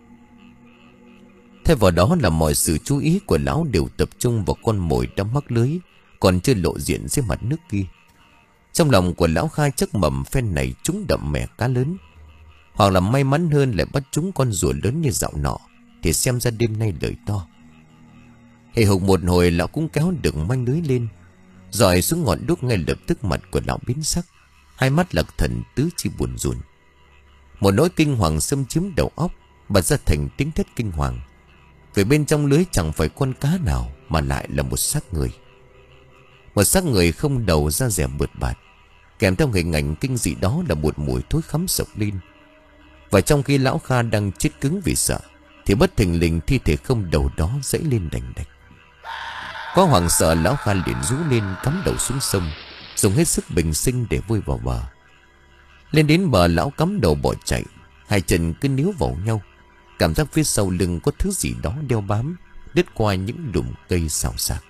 Thay vào đó là mọi sự chú ý của lão đều tập trung vào con mồi đã mắc lưới còn chưa lộ diện dưới mặt nước kia. Trong lòng của lão Kha chắc mầm phen này trúng đậm mẻ cá lớn, hoặc là may mắn hơn lại bắt trúng con rùa lớn như dạo nọ, thì xem ra đêm nay lời to. Hề hục một hồi lão cũng kéo được manh lưới lên, rồi xuống ngọn đuốc. Ngay lập tức mặt của lão biến sắc, hai mắt lạc thần tứ chi buồn rùn. Một nỗi kinh hoàng xâm chiếm đầu óc, bật ra thành tiếng thét kinh hoàng. Vì bên trong lưới chẳng phải con cá nào, mà lại là một xác người. Một xác người không đầu, da dẻ bượt bạt, kèm theo hình ảnh kinh dị đó là một mùi thối khắm sộc lên. Và trong khi lão Kha đang chết cứng vì sợ, thì bất thình lình thi thể không đầu đó dãy lên đành đạch. Có hoảng sợ, lão Kha liền rú lên cắm đầu xuống sông, dùng hết sức bình sinh để vơi vào bờ. Lên đến bờ, lão cắm đầu bỏ chạy, hai chân cứ níu vào nhau, cảm giác phía sau lưng có thứ gì đó đeo bám, đứt qua những đùm cây xào xạc.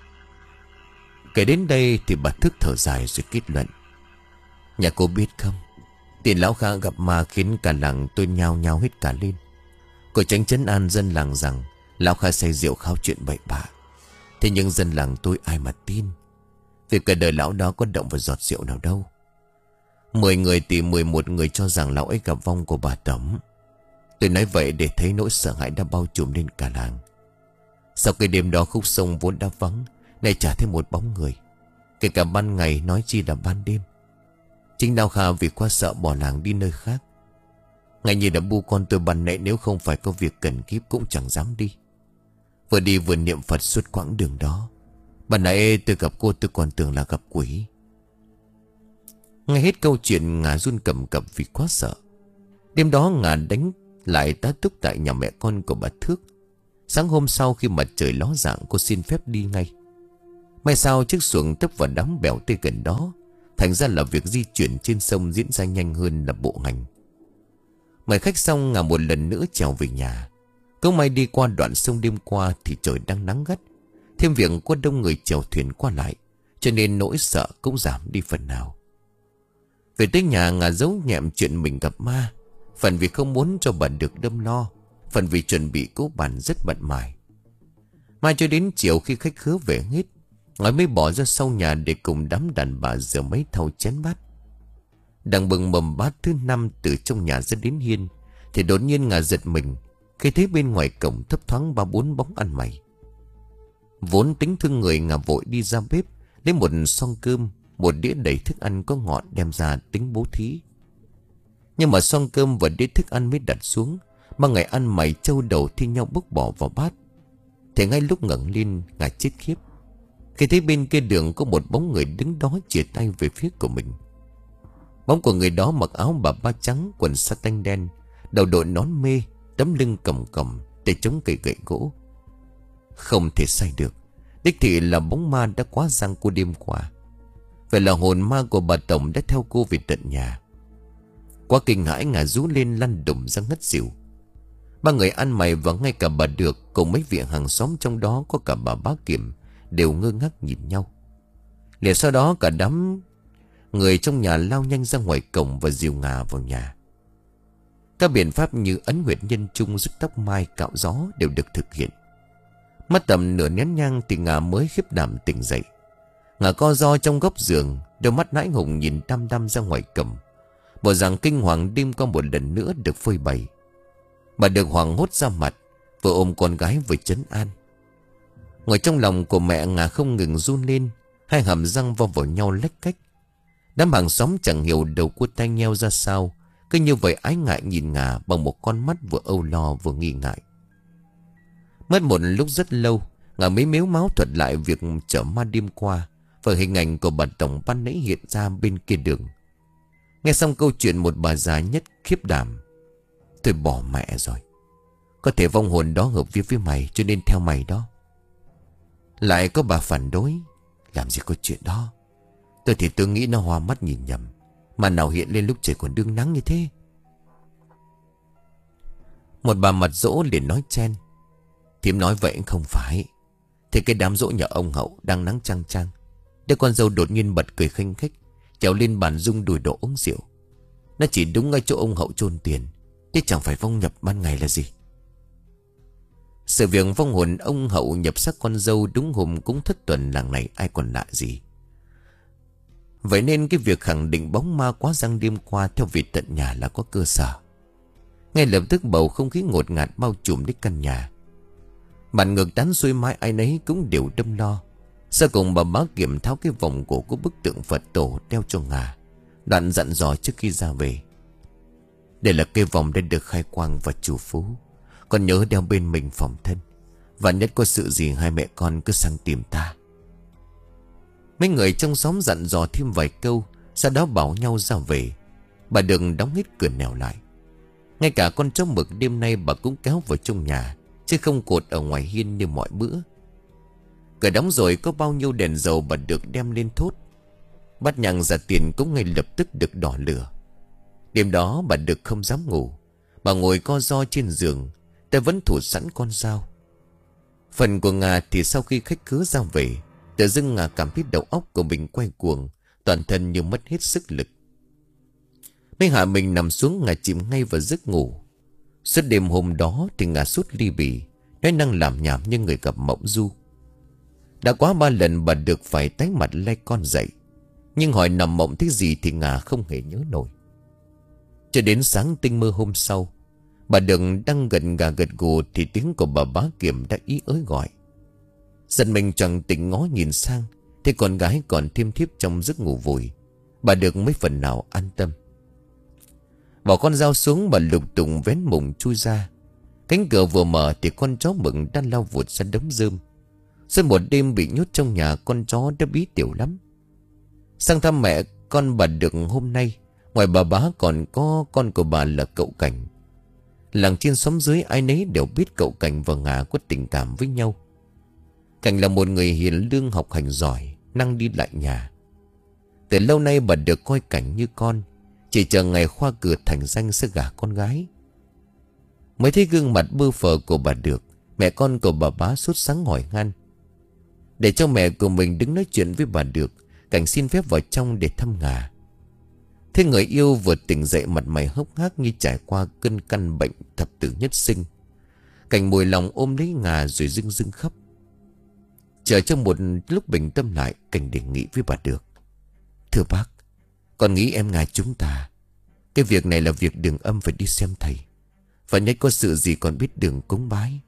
Kể đến đây thì bà Thức thở dài rồi kết luận: nhà cô biết không, tiền lão Kha gặp ma khiến cả làng tôi nhao nhao hết cả lên. Cô tránh trấn an dân làng rằng lão Kha say rượu kháo chuyện bậy bạ. Thế nhưng dân làng tôi ai mà tin, vì cả đời lão đó có động vào giọt rượu nào đâu. Mười người thì mười một người cho rằng lão ấy gặp vong của bà Tổng. Tôi nói vậy để thấy nỗi sợ hãi đã bao trùm lên cả làng. Sau cái đêm đó khúc sông vốn đã vắng, nay chả thêm một bóng người, kể cả ban ngày nói chi là ban đêm. Chính lão Kha vì quá sợ bỏ làng đi nơi khác. Ngay như đã bu con tôi ban nãy, nếu không phải có việc cần kíp cũng chẳng dám đi. Vừa đi vừa niệm Phật suốt quãng đường đó. Ban nãy tôi gặp cô tôi còn tưởng là gặp quỷ. Nghe hết câu chuyện, Ngà run cầm cập vì quá sợ. Đêm đó Ngà đánh lại tá túc tại nhà mẹ con của bà Thước. Sáng hôm sau khi mặt trời ló dạng, cô xin phép đi ngay. May sao chiếc xuồng tấp vào đám bèo tây gần đó, thành ra là việc di chuyển trên sông diễn ra nhanh hơn là bộ hành. Mời khách xong, Ngà một lần nữa trèo về nhà. Cũng may đi qua đoạn sông đêm qua thì trời đang nắng gắt, thêm việc có đông người chèo thuyền qua lại, cho nên nỗi sợ cũng giảm đi phần nào. Về tới nhà, Ngà giấu nhẹm chuyện mình gặp ma, phần vì không muốn cho bà được đâm lo, phần vì chuẩn bị cỗ bàn rất bận mải. Mai cho đến chiều khi khách khứa về hết, Ngà mới bỏ ra sau nhà để cùng đám đàn bà rửa mấy thau chén bát. Đang bưng mầm bát thứ năm từ trong nhà ra đến hiên, thì đột nhiên Ngà giật mình khi thấy bên ngoài cổng thấp thoáng ba bốn bóng ăn mày. Vốn tính thương người, Ngà vội đi ra bếp lấy một xoong cơm, một đĩa đầy thức ăn có ngọt đem ra tính bố thí. Nhưng mà xoong cơm và đĩa thức ăn mới đặt xuống, mà người ăn mày trâu đầu thi nhau bốc bỏ vào bát. Thì ngay lúc ngẩng lên, Ngà chết khiếp khi thấy bên kia đường có một bóng người đứng đó chìa tay về phía của mình. Bóng của người đó mặc áo bà ba trắng, quần sa-tanh đen, đầu đội nón mê, tấm lưng còng còng, tay chống cây gậy gỗ. Không thể sai được, đích thị là bóng ma đã quá giang cô đêm qua. Vậy là hồn ma của bà Tổng đã theo cô về tận nhà. Quá kinh hãi, Ngà rú lên lăn đùng ra ngất xỉu. Ba người ăn mày và ngay cả bà Được cùng mấy vị hàng xóm, trong đó có cả bà Bá Kiểm, đều ngơ ngác nhìn nhau. Liền sau đó cả đám người trong nhà lao nhanh ra ngoài cổng và dìu Ngà vào nhà. Các biện pháp như ấn huyệt nhân trung, rút tóc mai, cạo gió đều được thực hiện. Mất tầm nửa nén nhang thì Ngà mới khiếp đảm tỉnh dậy. Ngà co ro trong góc giường, đôi mắt nãi hùng nhìn đăm đăm ra ngoài cổng, bộ dạng kinh hoàng đêm qua một lần nữa được phơi bày. Bà Được hoảng hốt ra mặt, vừa ôm con gái vừa trấn an: Ngồi trong lòng của mẹ Ngà không ngừng run lên. Hai hàm răng vo vào nhau lách cách. Đám hàng xóm chẳng hiểu đầu cua tai nheo ra sao, cứ như vậy ái ngại nhìn Ngà bằng một con mắt vừa âu lo vừa nghi ngại. Mất một lúc rất lâu, Ngà mới mếu máo thuật lại việc chở ma đêm qua, và hình ảnh của bà Tổng ban nãy hiện ra bên kia đường. Nghe xong câu chuyện, một bà già nhất khiếp đảm: tôi bỏ mẹ rồi. Có thể vong hồn đó hợp với với mày cho nên theo mày đó. Lại có bà phản đối: làm gì có chuyện đó. Tôi thì tôi nghĩ nó hoa mắt nhìn nhầm, mà nào hiện lên lúc trời còn đương nắng như thế. Một bà mặt dỗ liền nói chen: thím nói vậy không phải. Thì cái đám dỗ nhà ông Hậu đang nắng chang chang, đứa con dâu đột nhiên bật cười khinh khích, trèo lên bàn rung đùi đổ uống rượu. Nó chỉ đúng ngay chỗ ông Hậu chôn tiền, chứ chẳng phải vong nhập ban ngày là gì. Sự việc vong hồn ông Hậu nhập xác con dâu đúng hôm cúng thất tuần làng này ai còn lạ gì. Vậy nên cái việc khẳng định bóng ma quá giang đêm qua theo vị tận nhà là có cơ sở. Ngay lập tức bầu không khí ngột ngạt bao trùm đến căn nhà. Bạn ngược tán xuôi mái ai nấy cũng đều đâm lo. Sau cùng bà bá Kiểm tháo cái vòng cổ của bức tượng Phật tổ đeo cho Ngà, đoạn dặn dò trước khi ra về: đây là cây vòng đã được khai quang và chủ phú, con nhớ đeo bên mình phòng thân. Và nhất có sự gì hai mẹ con cứ sang tìm ta. Mấy người trong xóm dặn dò thêm vài câu, sau đó bảo nhau ra về. Bà đừng đóng hết cửa nẻo lại. Ngay cả con chó mực đêm nay bà cũng kéo vào trong nhà, chứ không cột ở ngoài hiên như mọi bữa. Cửa đóng rồi, có bao nhiêu đèn dầu bà được đem lên thốt. Bát nhang ra tiền cũng ngay lập tức được đỏ lửa. Đêm đó bà được không dám ngủ. Bà ngồi co ro trên giường, tay vẫn thủ sẵn con dao. Phần của Ngà thì sau khi khách khứa ra về, tự dưng Ngà cảm thấy đầu óc của mình quay cuồng, toàn thân như mất hết sức lực. Mấy hạ mình nằm xuống, Ngà chìm ngay vào giấc ngủ. Suốt đêm hôm đó thì Ngà sút ly bì, nói năng làm nhảm như người gặp mộng du. Đã quá ba lần bà được phải tái mặt lay con dậy, nhưng hỏi nằm mộng thế gì thì Ngà không hề nhớ nổi. Cho đến sáng tinh mơ hôm sau, bà Đừng đang gật gà gật gù thì tiếng của bà bá Kiểm đã ý ới gọi. Giật mình choàng tỉnh ngó nhìn sang, thấy con gái còn thiêm thiếp trong giấc ngủ vùi. Bà Đừng mới phần nào an tâm. Bỏ con dao xuống, bà lục tùng vén mùng chui ra. Cánh cửa vừa mở thì con chó mực đang lao vụt ra đống rơm. Suốt một đêm bị nhốt trong nhà, con chó đã bí tiểu lắm. Sang thăm mẹ con bà Đừng hôm nay, ngoài bà bá còn có con của bà là cậu Cảnh. Làng trên xóm dưới ai nấy đều biết cậu Cảnh và Ngà có tình cảm với nhau. Cảnh là một người hiền lương, học hành giỏi, năng đi lại nhà. Từ lâu nay bà được coi Cảnh như con, chỉ chờ ngày khoa cử thành danh sẽ gả con gái. Mới thấy gương mặt bơ phờ của bà Được, mẹ con của bà bá sốt sáng hỏi han. Để cho mẹ của mình đứng nói chuyện với bà Được, Cảnh xin phép vào trong để thăm Ngà. Thế người yêu vừa tỉnh dậy, mặt mày hốc hác như trải qua cơn căn bệnh thập tử nhất sinh. Cảnh mùi lòng ôm lấy Ngà rồi rưng rưng khóc. Chờ cho một lúc bình tâm lại, Cảnh đề nghị với bà Được: thưa bác, con nghĩ em Ngà chúng ta, cái việc này là việc Đường Âm phải đi xem thầy, và nhất có sự gì còn biết đường cúng bái.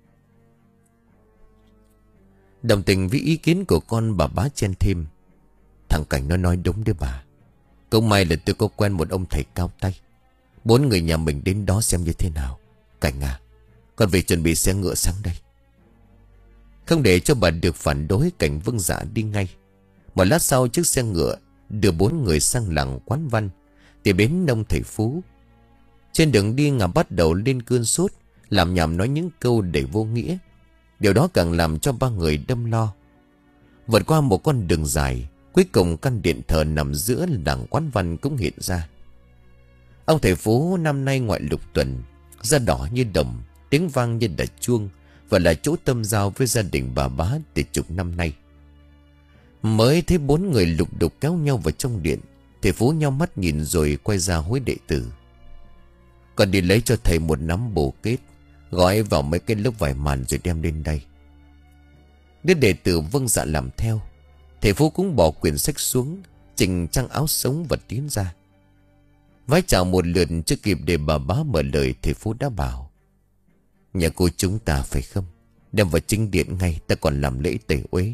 Đồng tình với ý kiến của con, bà bá chen thêm: thằng Cảnh nó nói đúng đấy bà. Cũng may là tôi có quen một ông thầy cao tay. Bốn người nhà mình đến đó xem như thế nào. Cảnh à, con về chuẩn bị xe ngựa sang đây. Không để cho bà Được phản đối, Cảnh vâng dạ đi ngay. Một lát sau, chiếc xe ngựa đưa bốn người sang làng Quán Văn, tìm đến nông thầy Phú. Trên đường đi, Ngà bắt đầu lên cơn sốt, làm nhảm nói những câu đầy vô nghĩa. Điều đó càng làm cho ba người đâm lo. Vượt qua một con đường dài, cuối cùng căn điện thờ nằm giữa làng Quán Văn cũng hiện ra. Ông thầy Phú năm nay ngoại lục tuần, da đỏ như đồng, tiếng vang như đà chuông, và là chỗ tâm giao với gia đình bà bá từ chục năm nay. Mới thấy bốn người lục đục kéo nhau vào trong điện, thầy Phú nhau mắt nhìn rồi quay ra hối đệ tử: con đi lấy cho thầy một nắm bồ kết, gói vào mấy cái lớp vải màn rồi đem lên đây. Đứa đệ tử vâng dạ làm theo. Thầy Phú cũng bỏ quyển sách xuống, chỉnh trang áo sống và tiến ra. Vái chào một lượt chưa kịp để bà bá mở lời, thầy Phú đã bảo: nhà cô chúng ta phải không? Đem vào chính điện ngay, ta còn làm lễ tẩy uế.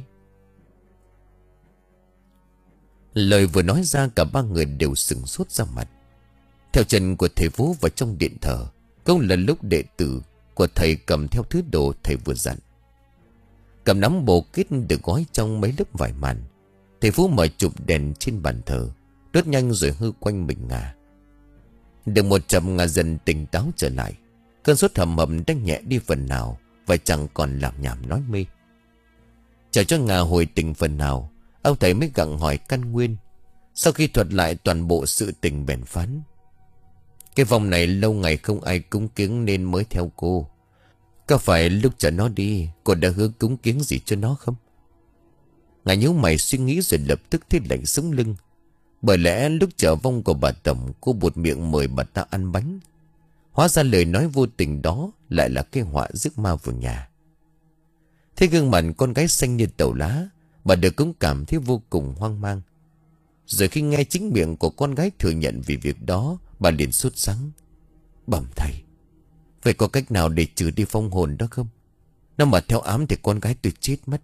Lời vừa nói ra cả ba người đều sửng sốt ra mặt. Theo chân của thầy Phú vào trong điện thờ, cũng là lúc đệ tử của thầy cầm theo thứ đồ thầy vừa dặn. Cầm nắm bồ kết được gói trong mấy lớp vải màn, thầy Phú mở chụp đèn trên bàn thờ, đốt nhanh rồi hư quanh mình ngà. Được một chậm ngà dần tỉnh táo trở lại. Cơn sốt hầm hầm đang nhẹ đi phần nào, và chẳng còn làm nhảm nói mê. Chờ cho ngà hồi tỉnh phần nào, ông thầy mới gặng hỏi căn nguyên. Sau khi thuật lại toàn bộ sự tình bèn phán: cái vòng này lâu ngày không ai cúng kiếng nên mới theo cô. Có phải lúc chở nó đi, cô đã hứa cúng kiếng gì cho nó không? Ngài nhíu mày suy nghĩ rồi lập tức thấy lạnh sống lưng. Bởi lẽ lúc chở vong của bà Tổng, cô buột miệng mời bà ta ăn bánh. Hóa ra lời nói vô tình đó lại là cái họa rước ma vào nhà. Thế gương mặt con gái xanh như tàu lá, bà được cũng cảm thấy vô cùng hoang mang. Rồi khi nghe chính miệng của con gái thừa nhận vì việc đó, bà liền sốt sắng: bẩm thầy, vậy có cách nào để trừ đi phong hồn đó không? Nó mà theo ám thì con gái tôi chết mất.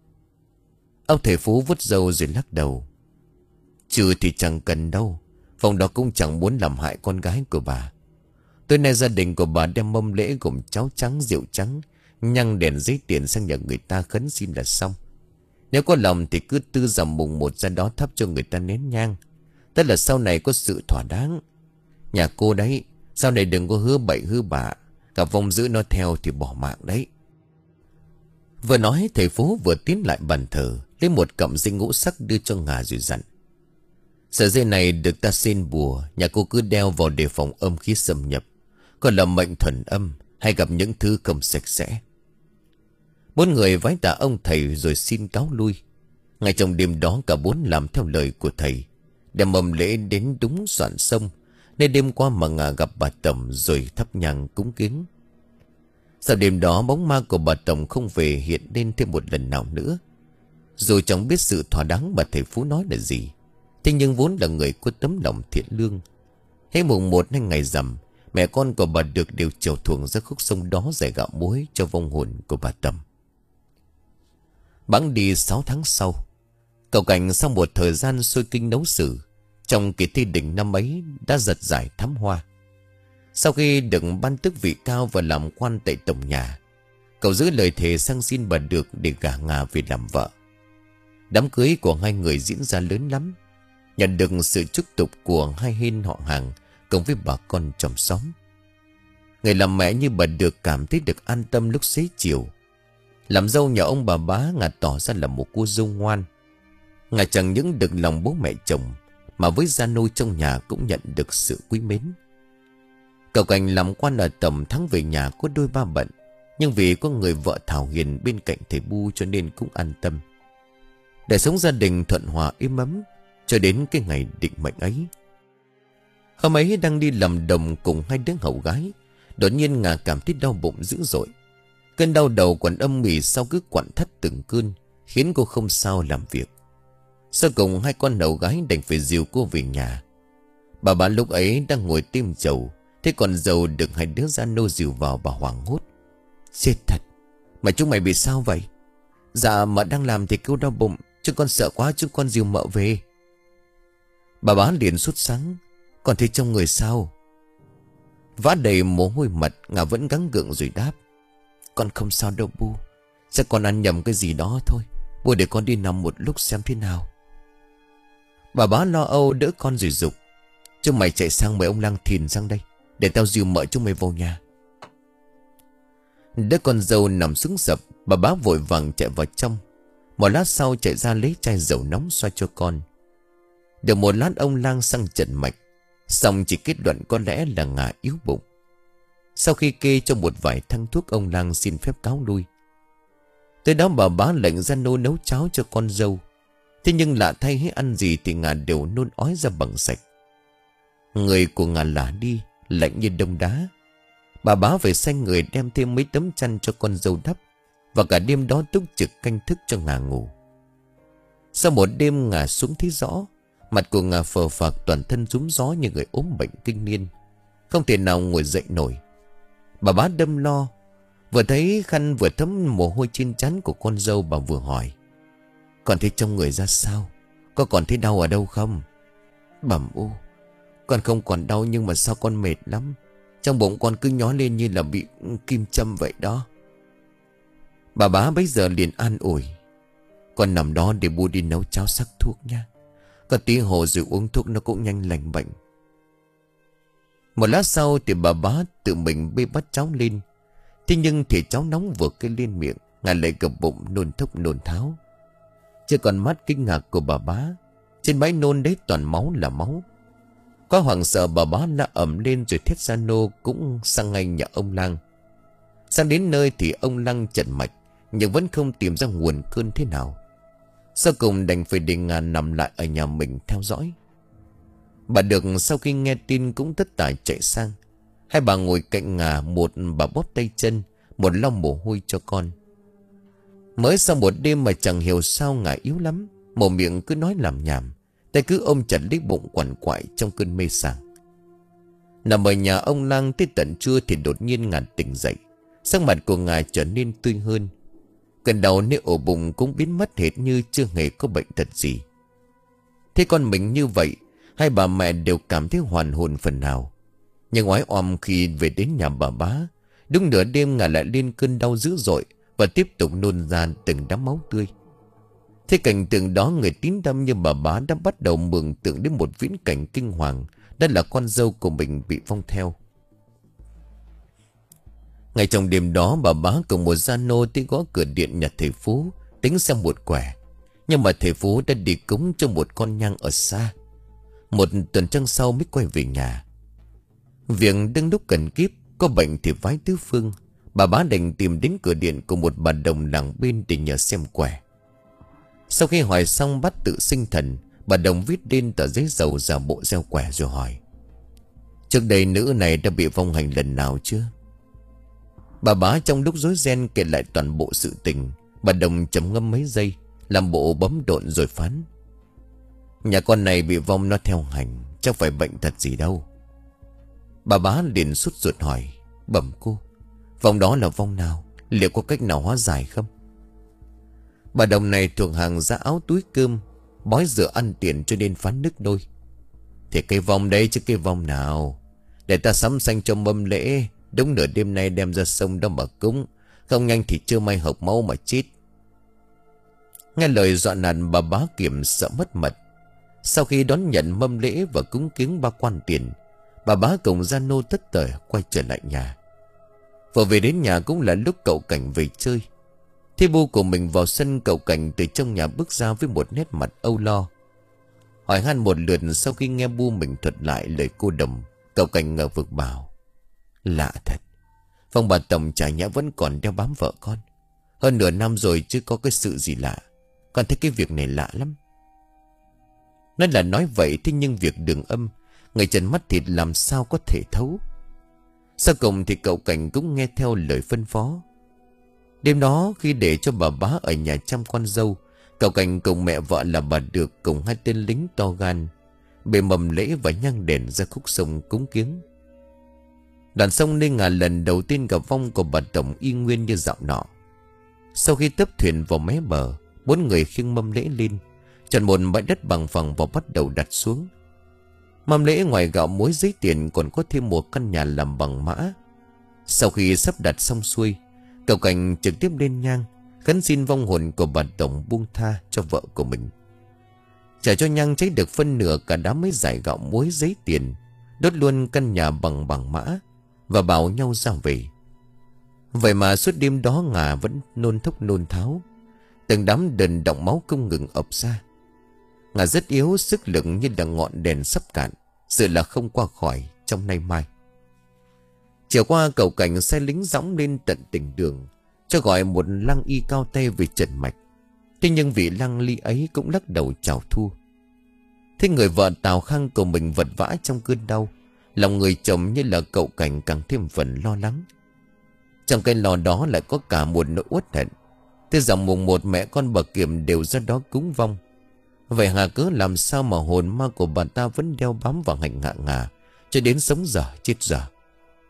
Ông thầy Phú vuốt râu rồi lắc đầu: trừ thì chẳng cần đâu, phong đó cũng chẳng muốn làm hại con gái của bà. Tối nay gia đình của bà đem mâm lễ gồm cháo trắng, rượu trắng, nhang đèn giấy tiền sang nhà người ta khấn xin là xong. Nếu có lòng thì cứ tư rằm mùng một ra đó thắp cho người ta nén nhang. Tức là sau này có sự thỏa đáng. Nhà cô đấy, sau này đừng có hứa bậy hứa bạ, cả vong giữ nó theo thì bỏ mạng đấy. Vừa nói thầy Phú vừa tiến lại bàn thờ, lấy một cọng dây ngũ sắc đưa cho ngà rồi dặn: sợi dây này được ta xin bùa, nhà cô cứ đeo vào để phòng âm khí xâm nhập. Còn là mệnh thuần âm, hay gặp những thứ không sạch sẽ. Bốn người vái tạ ông thầy rồi xin cáo lui. Ngay trong đêm đó cả bốn làm theo lời của thầy, đem mâm lễ đến đúng soạn sông. Nên đêm qua mà ngà gặp bà Tổng rồi thắp nhang cúng kiến. Sau đêm đó bóng ma của bà Tổng không về hiện lên thêm một lần nào nữa. Dù chẳng biết sự thỏa đáng mà thầy Phú nói là gì, thế nhưng vốn là người có tấm lòng thiện lương. Hết mùng một hay ngày rằm, mẹ con của bà được đều chèo thuyền ra khúc sông đó giải gạo muối cho vong hồn của bà Tổng. Bẵng đi sáu tháng sau, cậu Cảnh sau một thời gian sôi kinh nấu sử, trong kỳ thi đỉnh năm ấy đã giật giải thám hoa. Sau khi được ban tước vị cao và làm quan tại tổng nhà, cậu giữ lời thề sang xin bà được để gả ngà về làm vợ. Đám cưới của hai người diễn ra lớn lắm, nhận được sự chúc tụng của hai bên họ hàng cùng với bà con trong xóm. Người làm mẹ như bà được cảm thấy được an tâm lúc xế chiều. Làm dâu nhà ông bà Bá, ngà tỏ ra là một cô dâu ngoan. Ngà chẳng những được lòng bố mẹ chồng, mà với gia nô trong nhà cũng nhận được sự quý mến. Cậu Cảnh làm quan ở Tổng, tháng về nhà có đôi ba bận, nhưng vì có người vợ thảo hiền bên cạnh thầy Bu cho nên cũng an tâm. Đời sống gia đình thuận hòa êm ấm cho đến cái ngày định mệnh ấy. Hôm ấy đang đi làm đồng cùng hai đứa hậu gái, đột nhiên ngà cảm thấy đau bụng dữ dội. Cơn đau đầu còn âm mỉ sau cứ quặn thắt từng cơn, khiến cô không sao làm việc. Sau cùng hai con hậu gái đành phải dìu cô về nhà. Bà bà lúc ấy đang ngồi tim chầu, thế còn dâu được hai đứa gia nô dìu vào, bà hoảng hốt: chết thật, mà chúng mày bị sao vậy? Dạ mợ đang làm thì kêu đau bụng, chúng con sợ quá, chúng con dìu mợ về. Bà bá liền sốt sắng: còn thấy trong người sao? Vã đầy mồ hôi mật, ngà vẫn gắng gượng rồi đáp: con không sao đâu Bu, chắc con ăn nhầm cái gì đó thôi. Bu để con đi nằm một lúc xem thế nào. Bà bá lo âu đỡ con rồi dục: chúng mày chạy sang mời ông Lang Thìn sang đây, để tao dìu mợ chúng mày vào nhà. Đứa con dâu nằm sững sập, bà bá vội vàng chạy vào trong. Một lát sau chạy ra lấy chai dầu nóng xoa cho con. Được một lát ông Lang sang trận mạch, xong chỉ kết luận có lẽ là ngà yếu bụng. Sau khi kê cho một vài thang thuốc, ông Lang xin phép cáo lui. Tới đó bà bá lệnh ra nô nấu cháo cho con dâu. Thế nhưng lạ thay, hết ăn gì thì ngà đều nôn ói ra bằng sạch. Người của ngà lả đi, lạnh như đông đá. Bà bá phải xanh người đem thêm mấy tấm chăn cho con dâu đắp, và cả đêm đó túc trực canh thức cho ngà ngủ. Sau một đêm ngà xuống thấy rõ, mặt của ngà phờ phạc, toàn thân rúm gió như người ốm bệnh kinh niên, không thể nào ngồi dậy nổi. Bà bá đâm lo, Vừa thấy khăn vừa thấm mồ hôi trên trán của con dâu, bà vừa hỏi: Con thấy trong người ra sao? Có còn thấy đau ở đâu không? Bẩm ô, con không còn đau, nhưng mà sao con mệt lắm. Trong bụng con cứ nhói lên như là bị kim châm vậy đó. Bà bá bấy giờ liền an ủi: Con nằm đó để bu đi nấu cháo sắc thuốc nha. Có tí hồ rồi uống thuốc nó cũng nhanh lành bệnh. Một lát sau thì bà bá tự mình bê bát cháo lên. Thế nhưng thì cháo nóng vừa cái lên miệng, ngài lại gập bụng nôn thốc nôn tháo. Chưa còn mắt kinh ngạc của bà bá, trên bãi nôn đấy toàn máu là máu. Có hoảng sợ bà bá la ẩm lên rồi thét ra nô cũng sang ngay nhà ông Lang. Sang đến nơi thì ông Lang chẩn mạch, nhưng vẫn không tìm ra nguồn cơn thế nào. Sau cùng đành phải để Ngà nằm lại ở nhà mình theo dõi. Bà Được sau khi nghe tin cũng tất tả chạy sang. Hai bà ngồi cạnh Ngà, một bà bóp tay chân, một lau mồ hôi cho con. Mới sau một đêm mà chẳng hiểu sao Ngà yếu lắm, mồm miệng cứ nói làm nhảm, tay cứ ôm chặt lấy bụng quằn quại trong cơn mê sảng. Nằm ở nhà ông Lang tới tận trưa thì đột nhiên Ngà tỉnh dậy. Sắc mặt của Ngà trở nên tươi hơn. Cơn đau nơi ổ bụng cũng biến mất hệt như chưa hề có bệnh tật gì. Thế con mình như vậy, hai bà mẹ đều cảm thấy hoàn hồn phần nào. Nhưng oái oăm khi về đến nhà bà bá, đúng nửa đêm Ngà lại lên cơn đau dữ dội và tiếp tục nôn ra từng đám máu tươi. Thế cảnh tượng đó, người tín đâm như bà bá đã bắt đầu mường tượng đến một viễn cảnh kinh hoàng, đó là con dâu của mình bị vong theo. Ngay trong đêm đó, bà bá cùng một gia nô tới gõ cửa điện nhà thầy Phú, tính xem một quẻ. Nhưng mà thầy Phú đã đi cúng cho một con nhang ở xa. Một tuần trăng sau mới quay về nhà. Việc đương lúc cần kíp, có bệnh thì vái tứ phương. Bà bá đành tìm đến cửa điện của một bà đồng làng bên để nhờ xem quẻ. Sau khi hỏi xong bắt tự sinh thần, bà đồng viết lên tờ giấy dầu giả bộ gieo quẻ rồi hỏi: Trước đây nữ này đã bị vong hành lần nào chưa? Bà bá trong lúc rối ren kể lại toàn bộ sự tình. Bà đồng trầm ngâm mấy giây, làm bộ bấm độn rồi phán: Nhà con này bị vong nó theo hành, chắc phải bệnh thật gì đâu. Bà bá liền sốt ruột hỏi: Bẩm cô, vong đó là vong nào? Liệu có cách nào hóa giải không? Bà đồng này thuộc hàng giá áo túi cơm, bói rửa ăn tiền cho nên phán nức đôi: Thì cây vong đấy chứ cây vong nào. Để ta sắm xanh cho mâm lễ, đúng nửa đêm nay đem ra sông đó mà cúng, không nhanh thì chưa may hộc máu mà chết. Nghe lời dọa nạt, bà bá Kiểm sợ mất mật. Sau khi đón nhận mâm lễ và cúng kiếng ba quan tiền, bà bá cùng gia nô tất tởi quay trở lại nhà. Vừa về đến nhà cũng là lúc cậu Cảnh về chơi. Thế bu của mình vào sân, cậu Cảnh từ trong nhà bước ra với một nét mặt âu lo. Hỏi han một lượt, sau khi nghe bu mình thuật lại lời cô đồng, cậu Cảnh ngờ vực bảo: Lạ thật, phong bà Tổng chả nhẽ vẫn còn đeo bám vợ con. Hơn nửa năm rồi chứ có cái sự gì lạ. Con thấy cái việc này lạ lắm. Nói là nói vậy, thế nhưng việc đường âm, người trần mắt thịt làm sao có thể thấu. Sau cùng thì cậu Cảnh cũng nghe theo lời phân phó. Đêm đó khi để cho bà bá ở nhà chăm con dâu, cậu Cảnh cùng mẹ vợ là bà Được cùng hai tên lính to gan bề mầm lễ và nhang đèn ra khúc sông cúng kiếng. Đoạn sông nên Ngà lần đầu tiên gặp vong của bà Tổng y nguyên như dạo nọ. Sau khi tấp thuyền vào mé bờ, bốn người khiêng mâm lễ lên, chọn một bãi đất bằng phẳng và bắt đầu đặt xuống. Mâm lễ ngoài gạo muối giấy tiền còn có thêm một căn nhà làm bằng mã. Sau khi sắp đặt xong xuôi, cậu Cảnh trực tiếp lên nhang khấn xin vong hồn của bà Tổng buông tha cho vợ của mình. Trả cho nhang cháy được phân nửa, cả đám mới giải gạo muối giấy tiền, đốt luôn căn nhà bằng bằng mã và bảo nhau ra về. Vậy mà suốt đêm đó Ngà vẫn nôn thốc nôn tháo, từng đám đờn đọng máu không ngừng ập ra. Ngà rất yếu, sức lực như là ngọn đèn sắp cạn, sự là không qua khỏi trong nay mai. Chiều qua cậu Cảnh sai lính dõng lên tận tỉnh đường, cho gọi một lăng y cao tay về trần mạch. Thế nhưng vị lăng ly ấy cũng lắc đầu chào thua. Thế người vợ Tào Khang của mình vật vã trong cơn đau, lòng người chồng như là cậu Cảnh càng thêm phần lo lắng. Trong cái lò đó lại có cả một nỗi uất hận. Thế dòng mùng một mẹ con bà Kiểm đều ra đó cúng vong. Vậy hà cớ làm sao mà hồn ma của bà ta vẫn đeo bám vào hành hạ Ngà cho đến sống dở chết dở.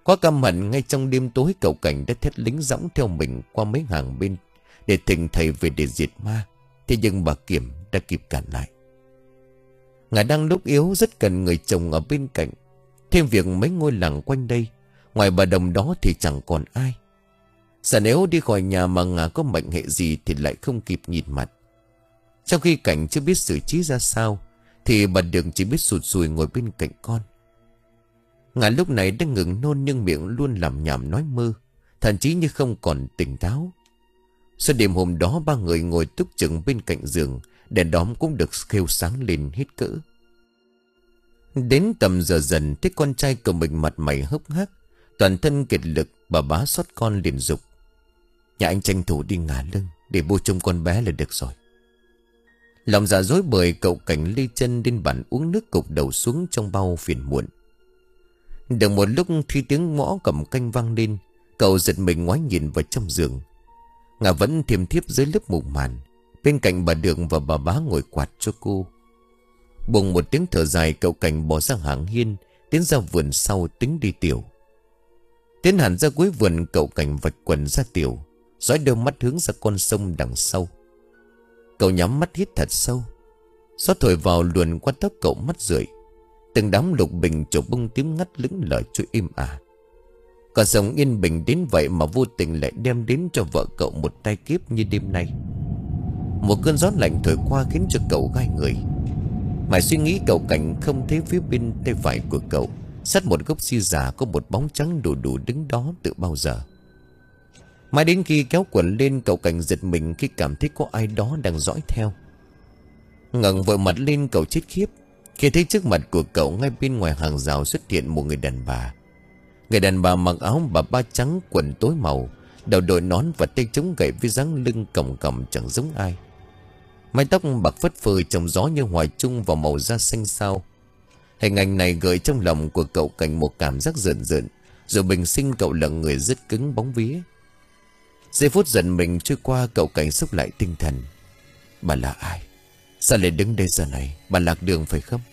Quá căm hận, ngay trong đêm tối cậu Cảnh đã thét lính dõng theo mình qua mấy hàng bên để thỉnh thầy về để diệt ma. Thế nhưng bà Kiểm đã kịp cản lại. Ngài đang lúc yếu rất cần người chồng ở bên cạnh. Thêm việc mấy ngôi làng quanh đây, ngoài bà Đồng đó thì chẳng còn ai. Sợ nếu đi khỏi nhà mà ngài có mệnh hệ gì thì lại không kịp nhìn mặt. Trong khi Cảnh chưa biết xử trí ra sao thì bà Đường chỉ biết sụt sùi ngồi bên cạnh con. Ngài lúc này đang ngừng nôn nhưng miệng luôn làm nhảm nói mơ, thậm chí như không còn tỉnh táo. Sau đêm hôm đó ba người ngồi túc chừng bên cạnh giường, đèn đóm cũng được khêu sáng lên hết cỡ. Đến tầm giờ dần thấy con trai của mình mặt mày hốc hác, toàn thân kiệt lực, bà bá xót con liền dục: nhà anh tranh thủ đi ngả lưng để bố trông con bé là được rồi. Lòng dạ dối bời, cậu Cảnh lê chân lên bàn uống nước, cục đầu xuống trong bao phiền muộn. Được một lúc khi tiếng mõ cầm canh vang lên, cậu giật mình ngoái nhìn vào trong giường. Ngà vẫn thiêm thiếp dưới lớp mù màn. Bên cạnh bà Đường và bà bá ngồi quạt cho cô. Bùng một tiếng thở dài, cậu Cảnh bỏ ra hàng hiên, tiến ra vườn sau tính đi tiểu. Tiến hẳn ra cuối vườn, cậu Cảnh vạch quần ra tiểu, dõi đôi mắt hướng ra con sông đằng sau. Cậu nhắm mắt hít thật sâu. Gió thổi vào luồn qua tóc cậu mắt rượi. Từng đám lục bình trổ bông tím ngắt lững lờ trôi im ả. Còn sông yên bình đến vậy mà vô tình lại đem đến cho vợ cậu một tai kiếp như đêm nay. Một cơn gió lạnh thổi qua khiến cho cậu gai người. Mãi suy nghĩ, cậu Cảnh không thấy phía bên tay phải của cậu, sát một gốc si già, có một bóng trắng đủ đủ đứng đó từ bao giờ. Mãi đến khi kéo quần lên, cậu Cảnh giật mình khi cảm thấy có ai đó đang dõi theo. Ngẩng vội mặt lên, cậu chết khiếp khi thấy trước mặt của cậu, ngay bên ngoài hàng rào xuất hiện một người đàn bà. Người đàn bà mặc áo bà ba trắng, quần tối màu, đầu đội nón và tay chống gậy với dáng lưng còng còng chẳng giống ai. Mái tóc bạc phất phơ trong gió như hòa chung vào màu da xanh xao. Hình ảnh này gợi trong lòng của cậu Cảnh một cảm giác rợn rợn, rồi bình sinh cậu là người rất cứng bóng vía. Giây phút giận mình trôi qua, cậu Cảnh xúc lại tinh thần. Bà là ai? Sao lại đứng đây giờ này? Bà lạc đường phải không?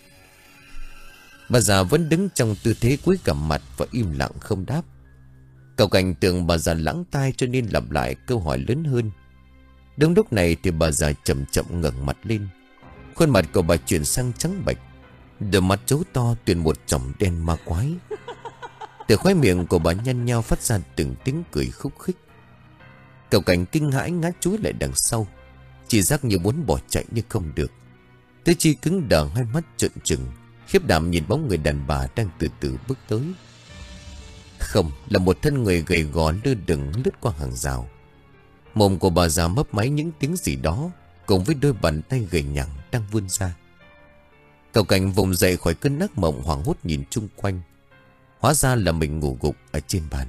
Bà già vẫn đứng trong tư thế cúi gằm mặt và im lặng không đáp. Cậu Cảnh tưởng bà già lãng tai cho nên lặp lại câu hỏi lớn hơn. Đúng lúc này thì bà già chậm chậm ngẩng mặt lên. Khuôn mặt của bà chuyển sang trắng bệch, đôi mắt trố to tuyền một chòm đen ma quái. Từ khóe miệng của bà nhăn nhao phát ra từng tiếng cười khúc khích. Cậu Cảnh kinh hãi ngã chúi lại đằng sau, chỉ giác như muốn bỏ chạy nhưng không được. Tứ chi cứng đờ, hai mắt trợn trừng, khiếp đảm nhìn bóng người đàn bà đang từ từ bước tới. Không, là một thân người gầy gò lơ đửng lướt qua hàng rào. Mồm của bà già mấp máy những tiếng gì đó, cùng với đôi bàn tay gầy nhẳng đang vươn ra. Cậu Cảnh vùng dậy khỏi cơn ác mộng, hoảng hốt nhìn chung quanh. Hóa ra là mình ngủ gục ở trên bàn.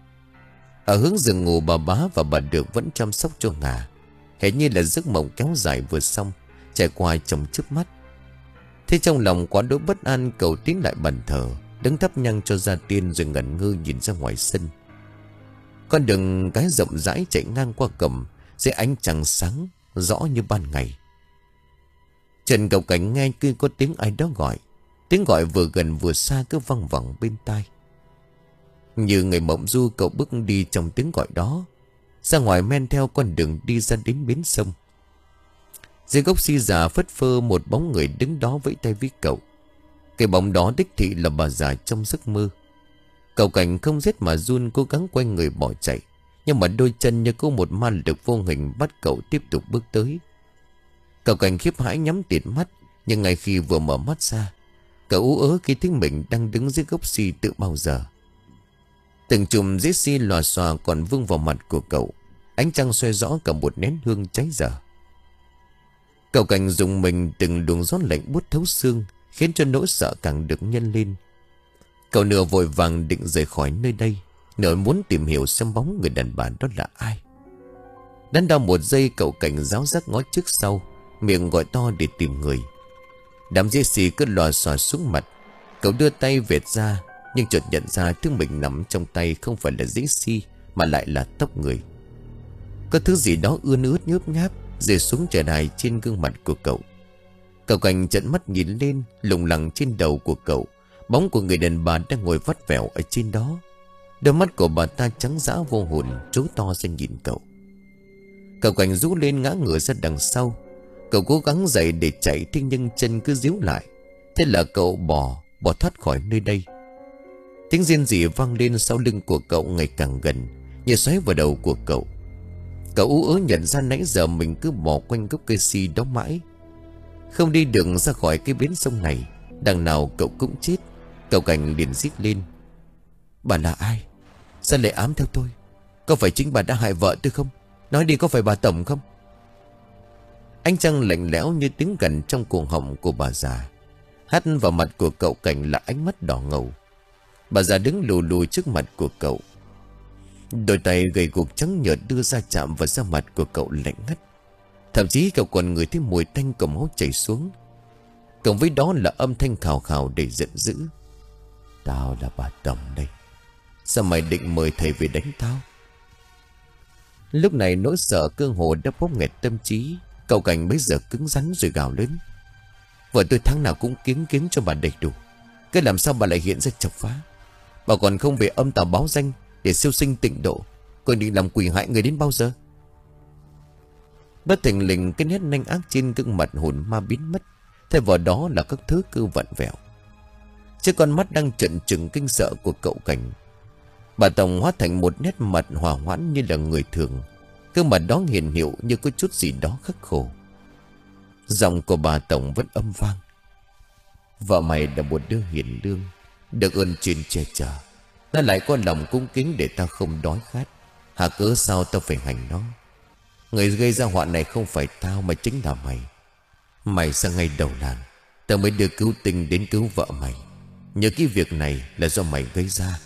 Ở hướng giường ngủ, bà bá và bà Được vẫn chăm sóc cho Ngà. Hệt như là giấc mộng kéo dài vừa xong, trải qua trong chớp mắt. Thế trong lòng quá đỗi bất an, cậu tiến lại bàn thờ, đứng thắp nhang cho gia tiên, rồi ngẩn ngơ nhìn ra ngoài sân. Con đường cái rộng rãi chạy ngang qua cầm, dưới ánh trăng sáng rõ như ban ngày. Trần cậu Cảnh nghe cứ có tiếng ai đó gọi. Tiếng gọi vừa gần vừa xa cứ văng vẳng bên tai. Như người mộng du, cậu bước đi trong tiếng gọi đó, ra ngoài men theo con đường đi ra đến bến sông. Dưới gốc si già phất phơ, một bóng người đứng đó vẫy tay với cậu. Cái bóng đó đích thị là bà già trong giấc mơ. Cậu Cảnh không rét mà run, cố gắng quay người bỏ chạy, nhưng mà đôi chân như có một ma lực vô hình bắt cậu tiếp tục bước tới. Cậu Cảnh khiếp hãi nhắm tịt mắt, nhưng ngay khi vừa mở mắt ra, cậu ú ớ khi thấy mình đang đứng dưới gốc si tự bao giờ. Từng chùm rễ si lòa xòa còn vương vào mặt của cậu, ánh trăng soi rõ cả một nén hương cháy dở. Cậu Cảnh dùng mình, từng luồng gió lạnh buốt thấu xương, khiến cho nỗi sợ càng được nhân lên. Cậu nửa vội vàng định rời khỏi nơi đây, nửa muốn tìm hiểu xem bóng người đàn bà đó là ai. Đắn đo một giây, cậu Cảnh ráo rác ngó trước sau, miệng gọi to để tìm người. Đám dây xì cứ lòa xòa xuống mặt. Cậu đưa tay vệt ra, nhưng chợt nhận ra thứ mình nắm trong tay không phải là dây xi, mà lại là tóc người. Có thứ gì đó ươn ướt nhớp nháp rơi xuống trời đài trên gương mặt của cậu. Cậu Cảnh trợn mắt nhìn lên, lủng lẳng trên đầu của cậu, bóng của người đàn bà đang ngồi vắt vẻo ở trên đó. Đôi mắt của bà ta trắng dã vô hồn, trố to ra nhìn cậu. Cậu Cảnh rú lên ngã ngửa ra đằng sau. Cậu cố gắng dậy để chạy, thế nhưng chân cứ díu lại. Thế là cậu bỏ Bỏ thoát khỏi nơi đây. Tiếng rên rỉ vang lên sau lưng của cậu ngày càng gần, như xoáy vào đầu của cậu. Cậu ú ớ nhận ra nãy giờ mình cứ bỏ quanh gốc cây si đó mãi, không đi được ra khỏi cái bến sông này. Đằng nào cậu cũng chết. Cậu Cảnh liền rít lên: bà là ai? Sao lại ám theo tôi? Có phải chính bà đã hại vợ tôi không? Nói đi, có phải bà Tổng không? Ánh trăng lạnh lẽo như tiếng gằn trong cuồng họng của bà già hắt vào mặt của cậu Cảnh là ánh mắt đỏ ngầu. Bà già đứng lù lù trước mặt của cậu, đôi tay gầy guộc trắng nhợt đưa ra chạm vào da mặt của cậu lạnh ngắt. Thậm chí cậu còn ngửi thấy mùi tanh của máu chảy xuống. Cộng với đó là âm thanh khào khào đầy giận dữ: tao là bà Tổng đây. Sao mày định mời thầy về đánh tao? Lúc này nỗi sợ cơ hồ đã bóp nghẹt tâm trí. Cậu Cảnh bấy giờ cứng rắn rồi gào lớn: vợ tôi tháng nào cũng kiếm kiếm cho bà đầy đủ, cái làm sao bà lại hiện ra chọc phá? Bà còn không về âm tào báo danh để siêu sinh tịnh độ, còn định làm quỷ hại người đến bao giờ? Bất thình lình cái nét nanh ác trên gương mặt hồn ma biến mất, thay vào đó là các thứ cứ vặn vẹo. Chứ con mắt đang trợn trừng kinh sợ của cậu Cảnh, bà Tổng hóa thành một nét mặt hòa hoãn như là người thường. Gương mặt đó hiền hiệu như có chút gì đó khắc khổ. Giọng của bà Tổng vẫn âm vang: vợ mày là một đứa hiền lương, được ơn trên che chở, nó lại có lòng cung kính để ta không đói khát. Hà cớ sao tao phải hành nó? Người gây ra họa này không phải tao mà chính là mày. Mày sang ngay đầu làng, tao mới đưa cứu tinh đến cứu vợ mày. Nhờ cái việc này là do mày gây ra.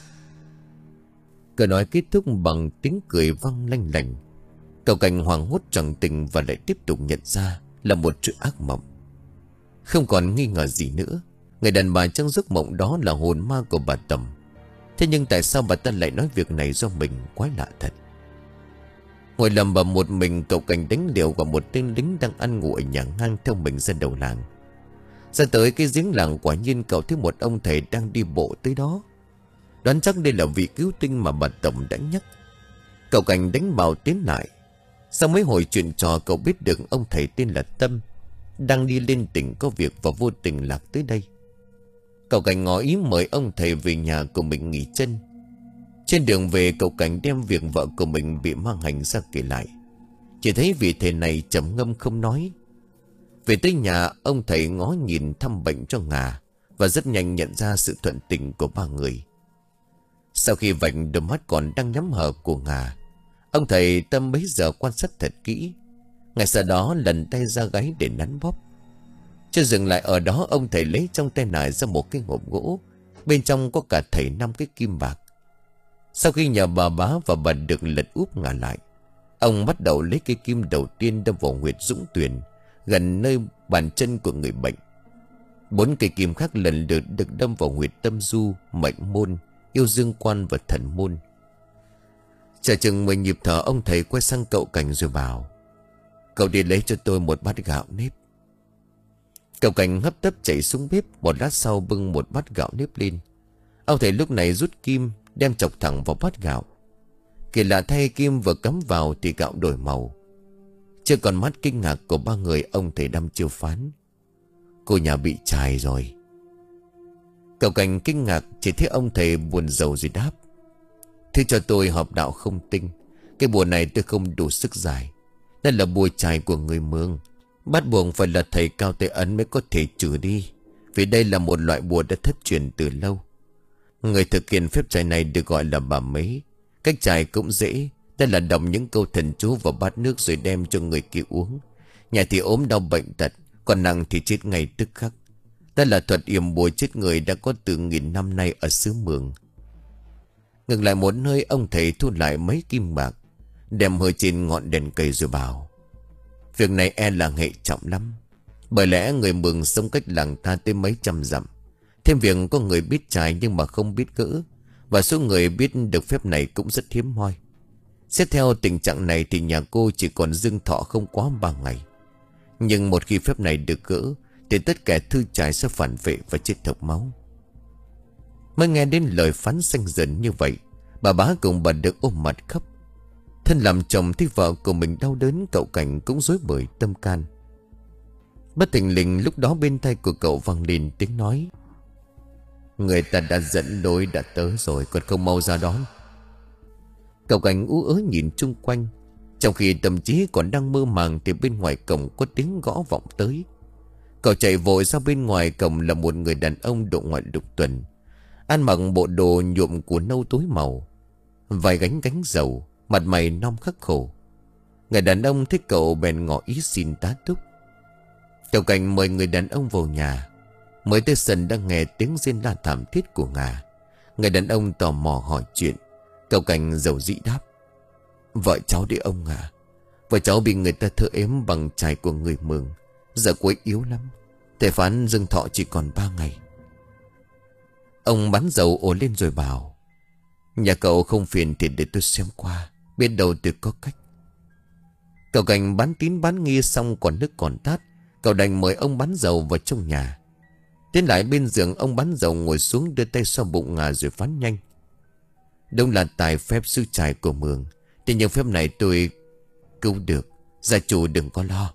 Cậu nói kết thúc bằng tiếng cười vang lanh lành. Cậu Cảnh hoảng hốt chẳng tình và lại tiếp tục nhận ra là một chuyện ác mộng. Không còn nghi ngờ gì nữa, người đàn bà trong giấc mộng đó là hồn ma của bà Tầm. Thế nhưng tại sao bà ta lại nói việc này do mình? Quái lạ thật. Ngồi lầm bầm một mình, cậu Cảnh đánh liều vào một tên lính đang ăn ngủ ở nhà ngang theo mình ra đầu làng. Ra tới cái giếng làng, quả nhiên cậu thấy một ông thầy đang đi bộ tới đó. Đoán chắc đây là vị cứu tinh mà bà Tổng đã nhắc. Cậu Cảnh đánh bào tiến lại. Sau mấy hồi chuyện trò, cậu biết được ông thầy tên là Tâm đang đi lên tỉnh có việc và vô tình lạc tới đây. Cậu Cảnh ngỏ ý mời ông thầy về nhà của mình nghỉ chân. Trên đường về, cậu Cảnh đem việc vợ của mình bị mang hành ra kể lại. Chỉ thấy vị thầy này trầm ngâm không nói. Về tới nhà, ông thầy ngó nhìn thăm bệnh cho Ngà và rất nhanh nhận ra sự thuận tình của ba người. Sau khi vạch đôi mắt còn đang nhắm hờ của Ngà, ông thầy Tâm bấy giờ quan sát thật kỹ. Ngay sau đó lần tay ra gáy để nắn bóp. Chưa dừng lại ở đó, ông thầy lấy trong tay nải ra một cái hộp gỗ, bên trong có cả thảy năm cái kim bạc. Sau khi nhờ bà bá và bà được lật úp Ngà lại, ông bắt đầu lấy cây kim đầu tiên đâm vào huyệt Dũng Tuyền, gần nơi bàn chân của người bệnh. Bốn cây kim khác lần lượt được đâm vào huyệt Tâm Du, Mệnh Môn, Yêu Dương Quan và Thần Môn. Chờ chừng mười nhịp thở, ông thầy quay sang cậu Cảnh rồi bảo: cậu đi lấy cho tôi một bát gạo nếp. Cậu Cảnh hấp tấp chạy xuống bếp, một lát sau bưng một bát gạo nếp lên. Ông thầy lúc này rút kim đem chọc thẳng vào bát gạo. Kỳ lạ thay, kim vừa cắm vào thì gạo đổi màu. Chưa còn mắt kinh ngạc của ba người, ông thầy đăm chiêu phán: cô nhà bị chài rồi. Cậu Cảnh kinh ngạc, chỉ thấy ông thầy buồn rầu rồi đáp: thế cho tôi hợp đạo không tinh. Cái bùa này tôi không đủ sức giải. Đây là bùa chài của người Mường, bắt buộc phải là thầy Cao Tây Ấn mới có thể trừ đi, vì đây là một loại bùa đã thất truyền từ lâu. Người thực hiện phép chài này được gọi là bà Mấy. Cách chài cũng dễ. Đây là đọc những câu thần chú vào bát nước rồi đem cho người kia uống. Nhà thì ốm đau bệnh tật, còn nặng thì chết ngay tức khắc. Đây là thuật yểm bùa chết người đã có từ nghìn năm nay ở xứ Mường. Ngừng lại một nơi, ông thầy thu lại mấy kim bạc, đem hơi trên ngọn đèn cây rồi bảo: việc này e là hệ trọng lắm. Bởi lẽ người Mường sống cách làng ta tới mấy trăm dặm. Thêm việc có người biết chài nhưng mà không biết cỡ, và số người biết được phép này cũng rất hiếm hoi. Xét theo tình trạng này thì nhà cô chỉ còn dương thọ không quá ba ngày. Nhưng một khi phép này được gỡ thì tất cả thư chài sẽ phản vệ và chết thộc máu. Mới nghe đến lời phán xanh dần như vậy, Bà bá cùng bà được ôm mặt khóc. Thân làm chồng thấy vợ của mình đau đớn, cậu Cảnh cũng rối bời tâm can. Bất thình lình lúc đó bên tai của cậu vang lên tiếng nói: người ta đã dẫn lối đã tới rồi, còn không mau ra đón. Cậu Cảnh ú ớ nhìn chung quanh, trong khi tâm trí còn đang mơ màng thì bên ngoài cổng có tiếng gõ vọng tới. Cậu chạy vội ra bên ngoài cổng là một người đàn ông độ ngoại lục tuần, ăn mặc bộ đồ nhuộm của nâu tối màu, vai gánh gánh dầu, mặt mày non khắc khổ. Người đàn ông thấy cậu bèn ngỏ ý xin tá túc. Cậu Cảnh mời người đàn ông vào nhà. Mới tới sân đang nghe tiếng rên la thảm thiết của Ngà. Người đàn ông tò mò hỏi chuyện. Cậu Cảnh dầu dĩ đáp: vợ cháu đi ông à. Vợ cháu bị người ta thơ ếm bằng chài của người Mường. Giờ cô ấy yếu lắm. Thầy phán dâng thọ chỉ còn ba ngày. Ông bán dầu ồ lên rồi bảo: nhà cậu không phiền thì để tôi xem qua, biết đâu tôi có cách. Cậu Cảnh bán tín bán nghi xong còn nước còn tát. Cậu đành mời ông bán dầu vào trong nhà. Tiến lại bên giường, ông bán dầu ngồi xuống đưa tay xoa bụng Ngà rồi phán nhanh: đúng là tài phép sư trài của Mường, thì những phép này tôi cứu được, gia chủ đừng có lo.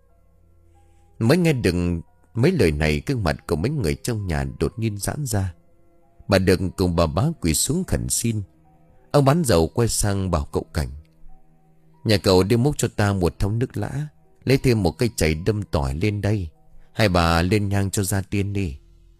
Mới nghe được mấy lời này, gương mặt của mấy người trong nhà đột nhiên giãn ra. Bà Đừng cùng bà bá quỳ xuống khẩn xin. Ông bán dầu quay sang bảo cậu Cảnh: nhà cậu đi múc cho ta một thau nước lã, lấy thêm một cây chày đâm tỏi lên đây. Hai bà lên nhang cho gia tiên đi.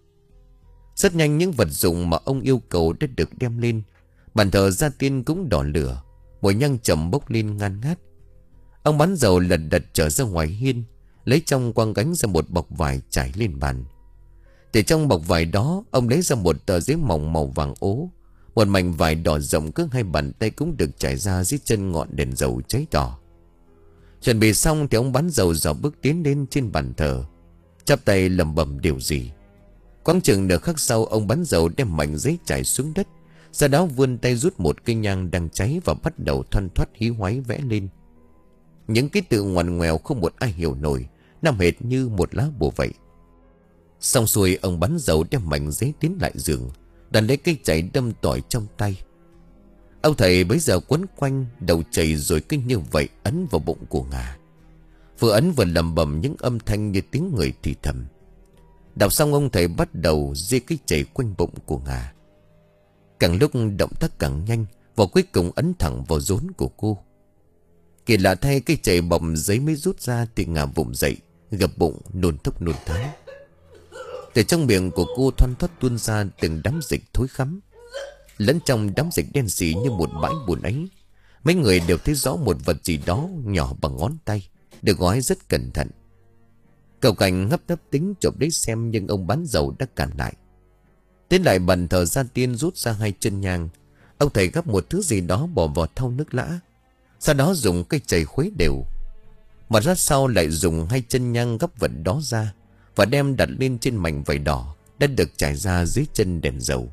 Rất nhanh những vật dụng mà ông yêu cầu đã được đem lên. Bàn thờ gia tiên cũng đỏ lửa, mùi nhang trầm bốc lên ngan ngát. Ông bán dầu lật đật trở ra ngoài hiên, lấy trong quang gánh ra một bọc vải trải lên bàn. Từ trong bọc vải đó, ông lấy ra một tờ giấy mỏng màu vàng ố. Một mảnh vải đỏ rộng cỡ hai bàn tay cũng được trải ra dưới chân ngọn đèn dầu cháy đỏ. Chuẩn bị xong thì ông bán dầu dò bước tiến lên trên bàn thờ, chắp tay lẩm bẩm điều gì. Quãng chừng nửa khắc sau, ông bán dầu đem mảnh giấy trải xuống đất, sau đó vươn tay rút một cây nhang đang cháy và bắt đầu thoăn thoắt hí hoáy vẽ lên những ký tự ngoằn ngoèo không một ai hiểu nổi, nằm hệt như một lá bùa vậy. Xong xuôi, ông bán dầu đem mảnh giấy tiến lại giường, đặt lấy cây chày đâm tỏi trong tay. Ông thầy bấy giờ quấn quanh đầu chày rồi cứ như vậy ấn vào bụng của Ngà. Vừa ấn vừa lẩm bẩm những âm thanh như tiếng người thì thầm. Đọc xong, ông thầy bắt đầu dê cái chày quanh bụng của Ngà. Càng lúc động tác càng nhanh, và cuối cùng ấn thẳng vào rốn của cô. Kỳ lạ thay, cái chày bọc giấy mới rút ra thì Ngà vùng dậy, gập bụng nôn thốc nôn tháo. Từ trong miệng của cô thoăn thoắt tuôn ra từng đám dịch thối khắm. Lẫn trong đám dịch đen xì như một bãi bùn ấy, mấy người đều thấy rõ một vật gì đó nhỏ bằng ngón tay, được gói rất cẩn thận. Cậu Cảnh ngấp nấp tính chộp đấy xem, nhưng ông bán dầu đã cản lại. Tiến lại bàn thờ gia tiên, rút ra hai chân nhang. Ông thầy gắp một thứ gì đó bỏ vào thau nước lã, sau đó dùng cây chày khuấy đều. Một lát sau lại dùng hai chân nhang gắp vật đó ra và đem đặt lên trên mảnh vải đỏ đã được trải ra dưới chân đèn dầu.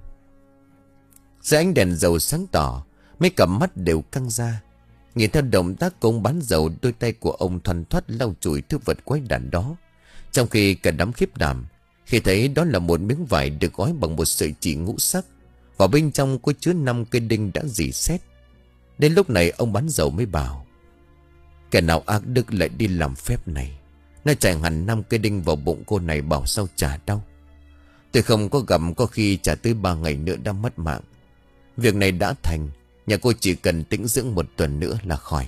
Dưới ánh đèn dầu sáng tỏ, mấy cặp mắt đều căng ra. Nhìn theo động tác của ông bán dầu, đôi tay của ông thoăn thoắt lau chùi thứ vật quái đản đó, trong khi cả đám khiếp đảm khi thấy đó là một miếng vải được gói bằng một sợi chỉ ngũ sắc, và bên trong có chứa năm cây đinh đã rỉ sét. Đến lúc này ông bán dầu mới bảo: kẻ nào ác đức lại đi làm phép này. Nó chạy hẳn năm cây đinh vào bụng cô này, bảo sao chả đau. Tôi không có gặp, có khi chả tới ba ngày nữa đã mất mạng. Việc này đã thành, nhà cô chỉ cần tĩnh dưỡng một tuần nữa là khỏi.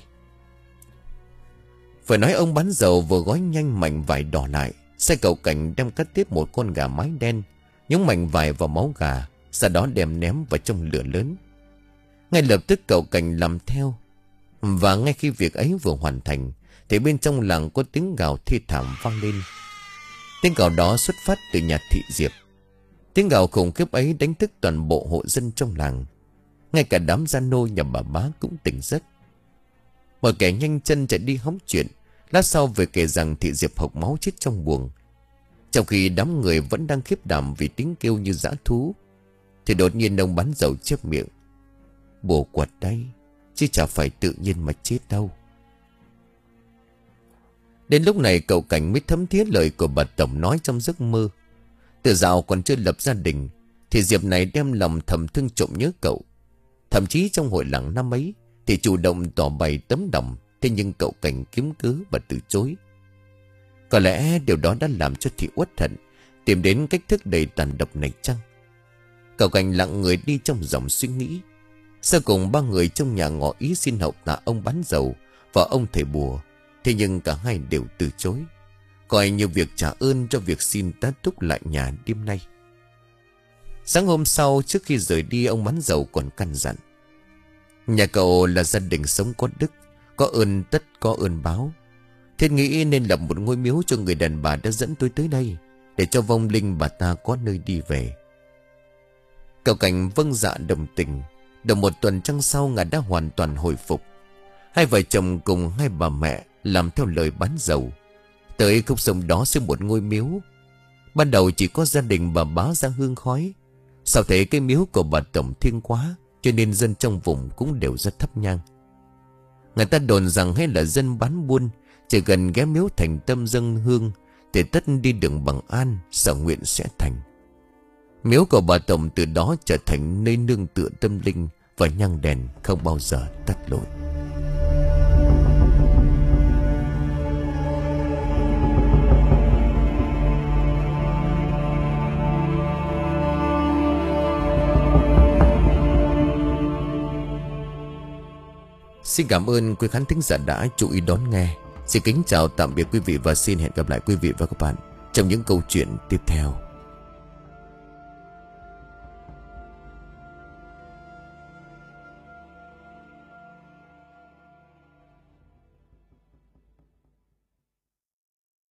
Phải nói ông bán dầu vừa gói nhanh mảnh vải đỏ lại, sai cậu Cảnh đem cắt tiếp một con gà mái đen, nhúng mảnh vải vào máu gà, sau đó đem ném vào trong lửa lớn. Ngay lập tức cậu Cảnh làm theo. Và ngay khi việc ấy vừa hoàn thành thì bên trong làng có tiếng gào thê thảm vang lên. Tiếng gào đó xuất phát từ nhà thị Diệp. Tiếng gào khủng khiếp ấy đánh thức toàn bộ hộ dân trong làng. Ngay cả đám gia nô nhà bà bá cũng tỉnh giấc. Một kẻ nhanh chân chạy đi hóng chuyện, lát sau về kể rằng thị Diệp hộc máu chết trong buồng. Trong khi đám người vẫn đang khiếp đảm vì tiếng kêu như dã thú, thì đột nhiên ông bán dầu chép miệng: bồ quật đây, chứ chả phải tự nhiên mà chết đâu. Đến lúc này cậu Cảnh mới thấm thía lời của bà Tổng nói trong giấc mơ. Từ dạo còn chưa lập gia đình thì Diệp này đem lòng thầm thương trộm nhớ cậu. Thậm chí trong hội làng năm ấy thì chủ động tỏ bày tấm lòng. Thế nhưng cậu Cảnh kiếm cớ và từ chối. Có lẽ điều đó đã làm cho Thị uất hận, tìm đến cách thức đầy tàn độc này chăng? Cậu Cảnh lặng người đi trong dòng suy nghĩ. Sau cùng ba người trong nhà ngỏ ý xin hậu tạ ông bán dầu và ông thầy bùa. Thế nhưng cả hai đều từ chối, coi như việc trả ơn cho việc xin tá túc lại nhà đêm nay. Sáng hôm sau, trước khi rời đi, ông bán dầu còn căn dặn: nhà cậu là gia đình sống có đức, có ơn tất có ơn báo. Thiết nghĩ nên lập một ngôi miếu cho người đàn bà đã dẫn tôi tới đây, để cho vong linh bà ta có nơi đi về. Cậu Cảnh vâng dạ đồng tình. Được một tuần trăng sau, ngài đã hoàn toàn hồi phục. Hai vợ chồng cùng hai bà mẹ làm theo lời bán dầu. Tới khúc sông đó xây một ngôi miếu. Ban đầu chỉ có gia đình bà bá ra hương khói. Sau thế cái miếu của bà Tổng thiêng quá, cho nên dân trong vùng cũng đều rất thắp nhang. Người ta đồn rằng hay là dân bán buôn, chỉ cần ghé miếu thành tâm dâng hương thì tất đi đường bằng an, sở nguyện sẽ thành. Miếu của bà Tổng từ đó trở thành nơi nương tựa tâm linh, và nhang đèn không bao giờ tắt lụi. Xin cảm ơn quý khán thính giả đã chú ý đón nghe. Xin kính chào tạm biệt quý vị và xin hẹn gặp lại quý vị và các bạn trong những câu chuyện tiếp theo.